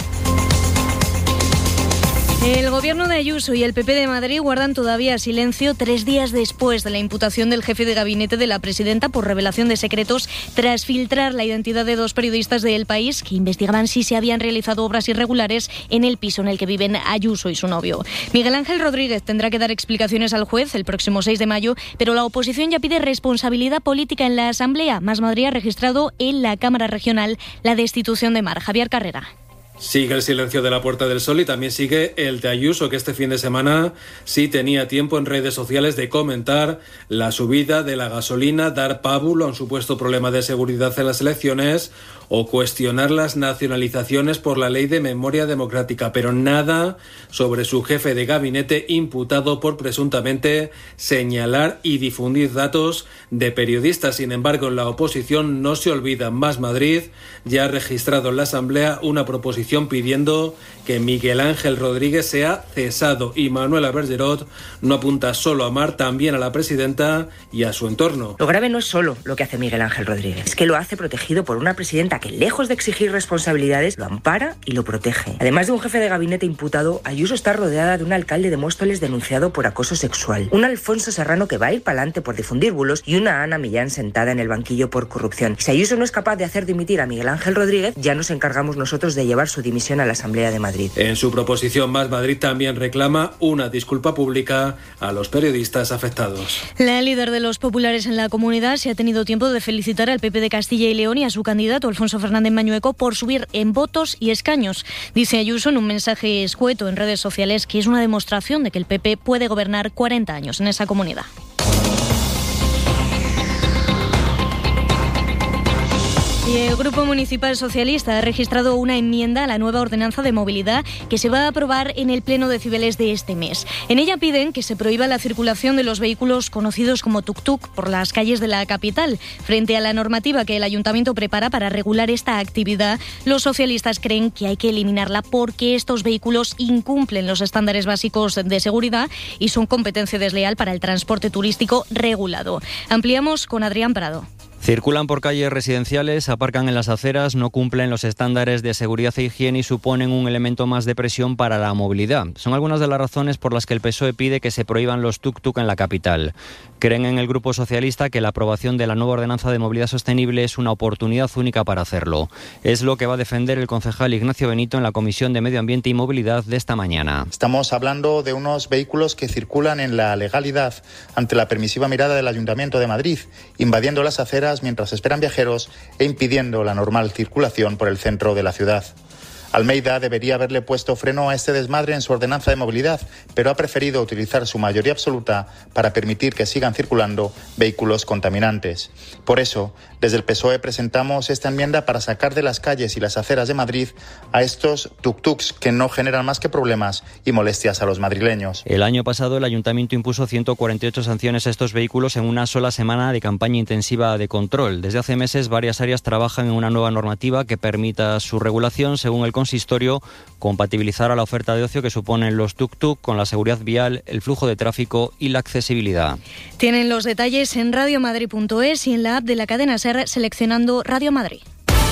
El gobierno de Ayuso y el P P de Madrid guardan todavía silencio tres días después de la imputación del jefe de gabinete de la presidenta por revelación de secretos tras filtrar la identidad de dos periodistas de El País que investigaban si se habían realizado obras irregulares en el piso en el que viven Ayuso y su novio. Miguel Ángel Rodríguez tendrá que dar explicaciones al juez el próximo seis de mayo, pero la oposición ya pide responsabilidad política en la Asamblea. Más Madrid ha registrado en la Cámara Regional la destitución de Mar. Javier Carrera. Sigue el silencio de la Puerta del Sol y también sigue el de Ayuso, que este fin de semana sí tenía tiempo en redes sociales de comentar la subida de la gasolina, dar pábulo a un supuesto problema de seguridad en las elecciones o cuestionar las nacionalizaciones por la Ley de Memoria Democrática, pero nada sobre su jefe de gabinete imputado por presuntamente señalar y difundir datos de periodistas. Sin embargo, en la oposición no se olvida. Más Madrid ya ha registrado en la Asamblea una proposición pidiendo que Miguel Ángel Rodríguez sea cesado, y Manuela Bergerot no apunta solo a Mar, también a la presidenta y a su entorno. Lo grave no es solo lo que hace Miguel Ángel Rodríguez, es que lo hace protegido por una presidenta que, lejos de exigir responsabilidades, lo ampara y lo protege. Además de un jefe de gabinete imputado, Ayuso está rodeada de un alcalde de Móstoles denunciado por acoso sexual, un Alfonso Serrano que va a ir pa'lante por difundir bulos y una Ana Millán sentada en el banquillo por corrupción. Si Ayuso no es capaz de hacer dimitir a Miguel Ángel Rodríguez, ya nos encargamos nosotros de llevar su dimisión a la Asamblea de Madrid. En su proposición, Más Madrid también reclama una disculpa pública a los periodistas afectados. La líder de los populares en la comunidad se ha tenido tiempo de felicitar al P P de Castilla y León y a su candidato Alfonso Fernández Mañueco por subir en votos y escaños. Dice Ayuso en un mensaje escueto en redes sociales que es una demostración de que el P P puede gobernar cuarenta años en esa comunidad. Y el Grupo Municipal Socialista ha registrado una enmienda a la nueva ordenanza de movilidad que se va a aprobar en el Pleno de Cibeles de este mes. En ella piden que se prohíba la circulación de los vehículos conocidos como tuk-tuk por las calles de la capital. Frente a la normativa que el Ayuntamiento prepara para regular esta actividad, los socialistas creen que hay que eliminarla porque estos vehículos incumplen los estándares básicos de seguridad y son competencia desleal para el transporte turístico regulado. Ampliamos con Adrián Prado. Circulan por calles residenciales, aparcan en las aceras, no cumplen los estándares de seguridad e higiene y suponen un elemento más de presión para la movilidad. Son algunas de las razones por las que el P S O E pide que se prohíban los tuk-tuk en la capital. Creen en el Grupo Socialista que la aprobación de la nueva ordenanza de movilidad sostenible es una oportunidad única para hacerlo. Es lo que va a defender el concejal Ignacio Benito en la Comisión de Medio Ambiente y Movilidad de esta mañana. Estamos hablando de unos vehículos que circulan en la legalidad ante la permisiva mirada del Ayuntamiento de Madrid, invadiendo las aceras mientras esperan viajeros e impidiendo la normal circulación por el centro de la ciudad. Almeida debería haberle puesto freno a este desmadre en su ordenanza de movilidad, pero ha preferido utilizar su mayoría absoluta para permitir que sigan circulando vehículos contaminantes. Por eso, desde el P S O E presentamos esta enmienda para sacar de las calles y las aceras de Madrid a estos tuk-tuks que no generan más que problemas y molestias a los madrileños. El año pasado el Ayuntamiento impuso ciento cuarenta y ocho sanciones a estos vehículos en una sola semana de campaña intensiva de control. Desde hace meses varias áreas trabajan en una nueva normativa que permita su regulación según el consistorio, compatibilizar a la oferta de ocio que suponen los tuk-tuk con la seguridad vial, el flujo de tráfico y la accesibilidad. Tienen los detalles en radiomadrid punto es y en la app de la cadena SER seleccionando Radio Madrid.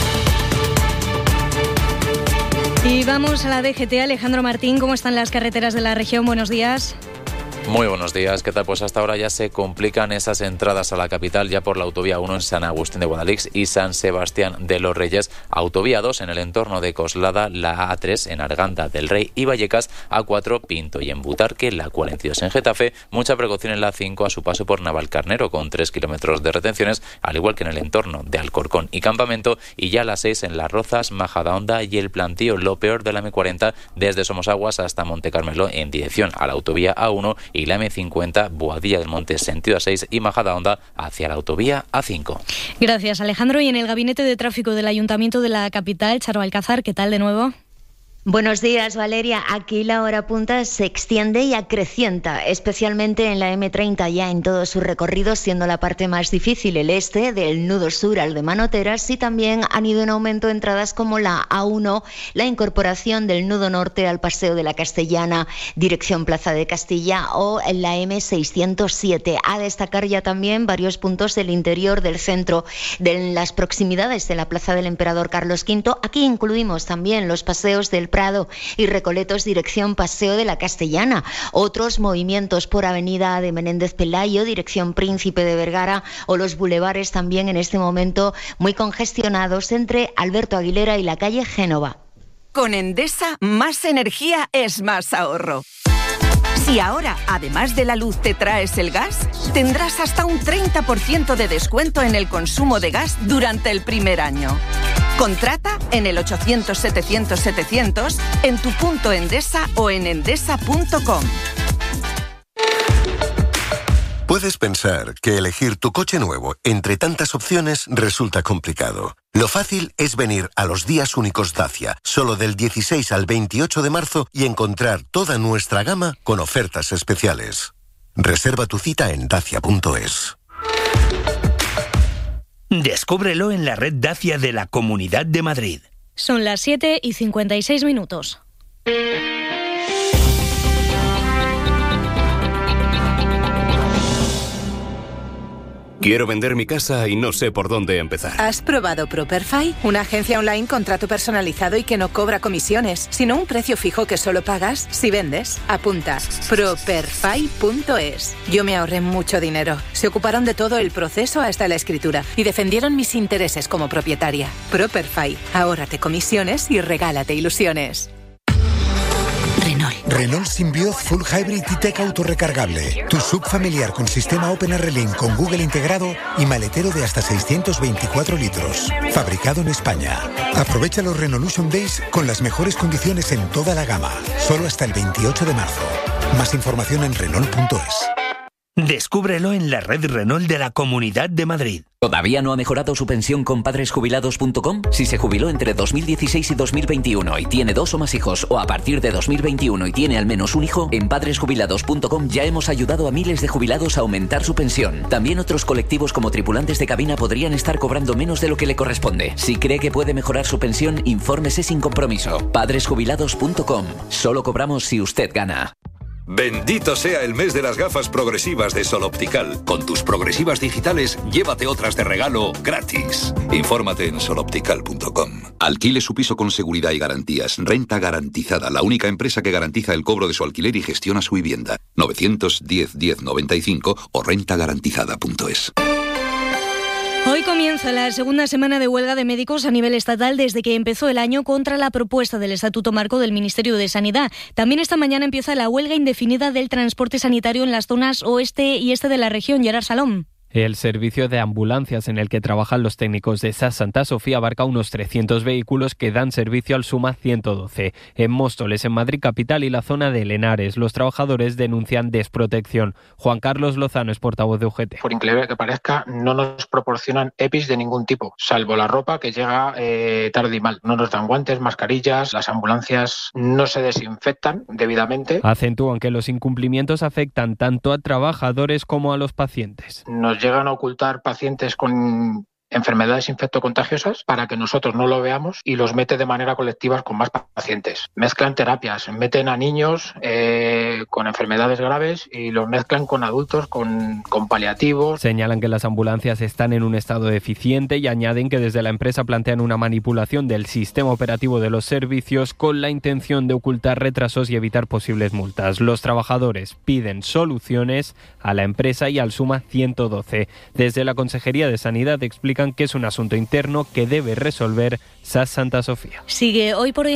Y vamos a la D G T. Alejandro Martín, ¿cómo están las carreteras de la región? Buenos días. Muy buenos días, ¿qué tal? Pues hasta ahora ya se complican esas entradas a la capital ya por la autovía uno en San Agustín de Guadalix y San Sebastián de los Reyes, autovía dos en el entorno de Coslada, la A tres en Arganda del Rey y Vallecas, A cuatro Pinto y en Butarque, la cuarenta y dos en Getafe, mucha precaución en la cinco a su paso por Navalcarnero con tres kilómetros de retenciones, al igual que en el entorno de Alcorcón y Campamento, y ya la seis en Las Rozas, Majadahonda y El Plantío, lo peor de la M cuarenta desde Somosaguas hasta Montecarmelo en dirección a la autovía A uno y la M cincuenta, Boadilla del Monte sentido A seis y Majadahonda hacia la autovía A cinco. Gracias, Alejandro. Y en el Gabinete de Tráfico del Ayuntamiento de la capital, Charo Alcázar, ¿qué tal de nuevo? Buenos días, Valeria. Aquí la hora punta se extiende y acrecienta, especialmente en la M treinta ya en todo su recorrido, siendo la parte más difícil el este, del nudo sur al de Manoteras, y también han ido en aumento entradas como la A uno, la incorporación del nudo norte al Paseo de la Castellana, dirección Plaza de Castilla, o en la M seiscientos siete. A destacar ya también varios puntos del interior del centro, de las proximidades de la Plaza del Emperador Carlos quinto. Aquí incluimos también los paseos del Prado y Recoletos dirección Paseo de la Castellana. Otros movimientos por Avenida de Menéndez Pelayo, dirección Príncipe de Vergara, o los bulevares también en este momento muy congestionados entre Alberto Aguilera y la calle Génova. Con Endesa, más energía es más ahorro. Si ahora, además de la luz, te traes el gas, tendrás hasta un treinta por ciento de descuento en el consumo de gas durante el primer año. Contrata en el ochocientos setecientos setecientos, en tu punto Endesa o en endesa punto com. Puedes pensar que elegir tu coche nuevo entre tantas opciones resulta complicado. Lo fácil es venir a los días únicos Dacia, solo del dieciséis al veintiocho de marzo, y encontrar toda nuestra gama con ofertas especiales. Reserva tu cita en dacia punto es. Descúbrelo en la red Dacia de la Comunidad de Madrid. Son las siete y cincuenta y seis minutos. Quiero vender mi casa y no sé por dónde empezar. ¿Has probado Properfy? Una agencia online con trato personalizado y que no cobra comisiones, sino un precio fijo que solo pagas si vendes. Apunta, properfy punto es. Yo me ahorré mucho dinero. Se ocuparon de todo el proceso hasta la escritura y defendieron mis intereses como propietaria. Properfy, ahórrate comisiones y regálate ilusiones. Renault. Renault Symbioz Full Hybrid y Tech Auto recargable. Tu sub familiar con sistema OpenRLink con Google integrado y maletero de hasta seiscientos veinticuatro litros. Fabricado en España. Aprovecha los Renaulution Days con las mejores condiciones en toda la gama. Solo hasta el veintiocho de marzo. Más información en Renault punto es. Descúbrelo en la red Renault de la Comunidad de Madrid. ¿Todavía no ha mejorado su pensión con padres jubilados punto com? Si se jubiló entre dos mil dieciséis y dos mil veintiuno y tiene dos o más hijos, o a partir de dos mil veintiuno y tiene al menos un hijo, en padres jubilados punto com ya hemos ayudado a miles de jubilados a aumentar su pensión. También otros colectivos como tripulantes de cabina podrían estar cobrando menos de lo que le corresponde. Si cree que puede mejorar su pensión, infórmese sin compromiso. padres jubilados punto com. Solo cobramos si usted gana. Bendito sea el mes de las gafas progresivas de Sol Optical. Con tus progresivas digitales, llévate otras de regalo gratis. Infórmate en sol optical punto com. Alquile su piso con seguridad y garantías. Renta Garantizada, la única empresa que garantiza el cobro de su alquiler y gestiona su vivienda. novecientos diez diez noventa y cinco o renta garantizada punto es. Hoy comienza la segunda semana de huelga de médicos a nivel estatal desde que empezó el año contra la propuesta del Estatuto Marco del Ministerio de Sanidad. También esta mañana empieza la huelga indefinida del transporte sanitario en las zonas oeste y este de la región. Gerard Salom. El servicio de ambulancias en el que trabajan los técnicos de S A S Santa Sofía abarca unos trescientos vehículos que dan servicio al SUMA ciento doce. En Móstoles, en Madrid capital y la zona de Lenares, los trabajadores denuncian desprotección. Juan Carlos Lozano es portavoz de U G T. Por increíble que parezca, no nos proporcionan E P Is de ningún tipo, salvo la ropa que llega eh, tarde y mal. No nos dan guantes, mascarillas, las ambulancias no se desinfectan debidamente. Acentúan que los incumplimientos afectan tanto a trabajadores como a los pacientes. Nos llegan a ocultar pacientes con enfermedades infectocontagiosas para que nosotros no lo veamos y los mete de manera colectiva con más pacientes. Mezclan terapias, meten a niños eh, con enfermedades graves y los mezclan con adultos con, con paliativos. Señalan que las ambulancias están en un estado deficiente y añaden que desde la empresa plantean una manipulación del sistema operativo de los servicios con la intención de ocultar retrasos y evitar posibles multas. Los trabajadores piden soluciones a la empresa y al SUMA ciento doce. Desde la Consejería de Sanidad explican que es un asunto interno que debe resolver S A S Santa Sofía. Sigue hoy por hoy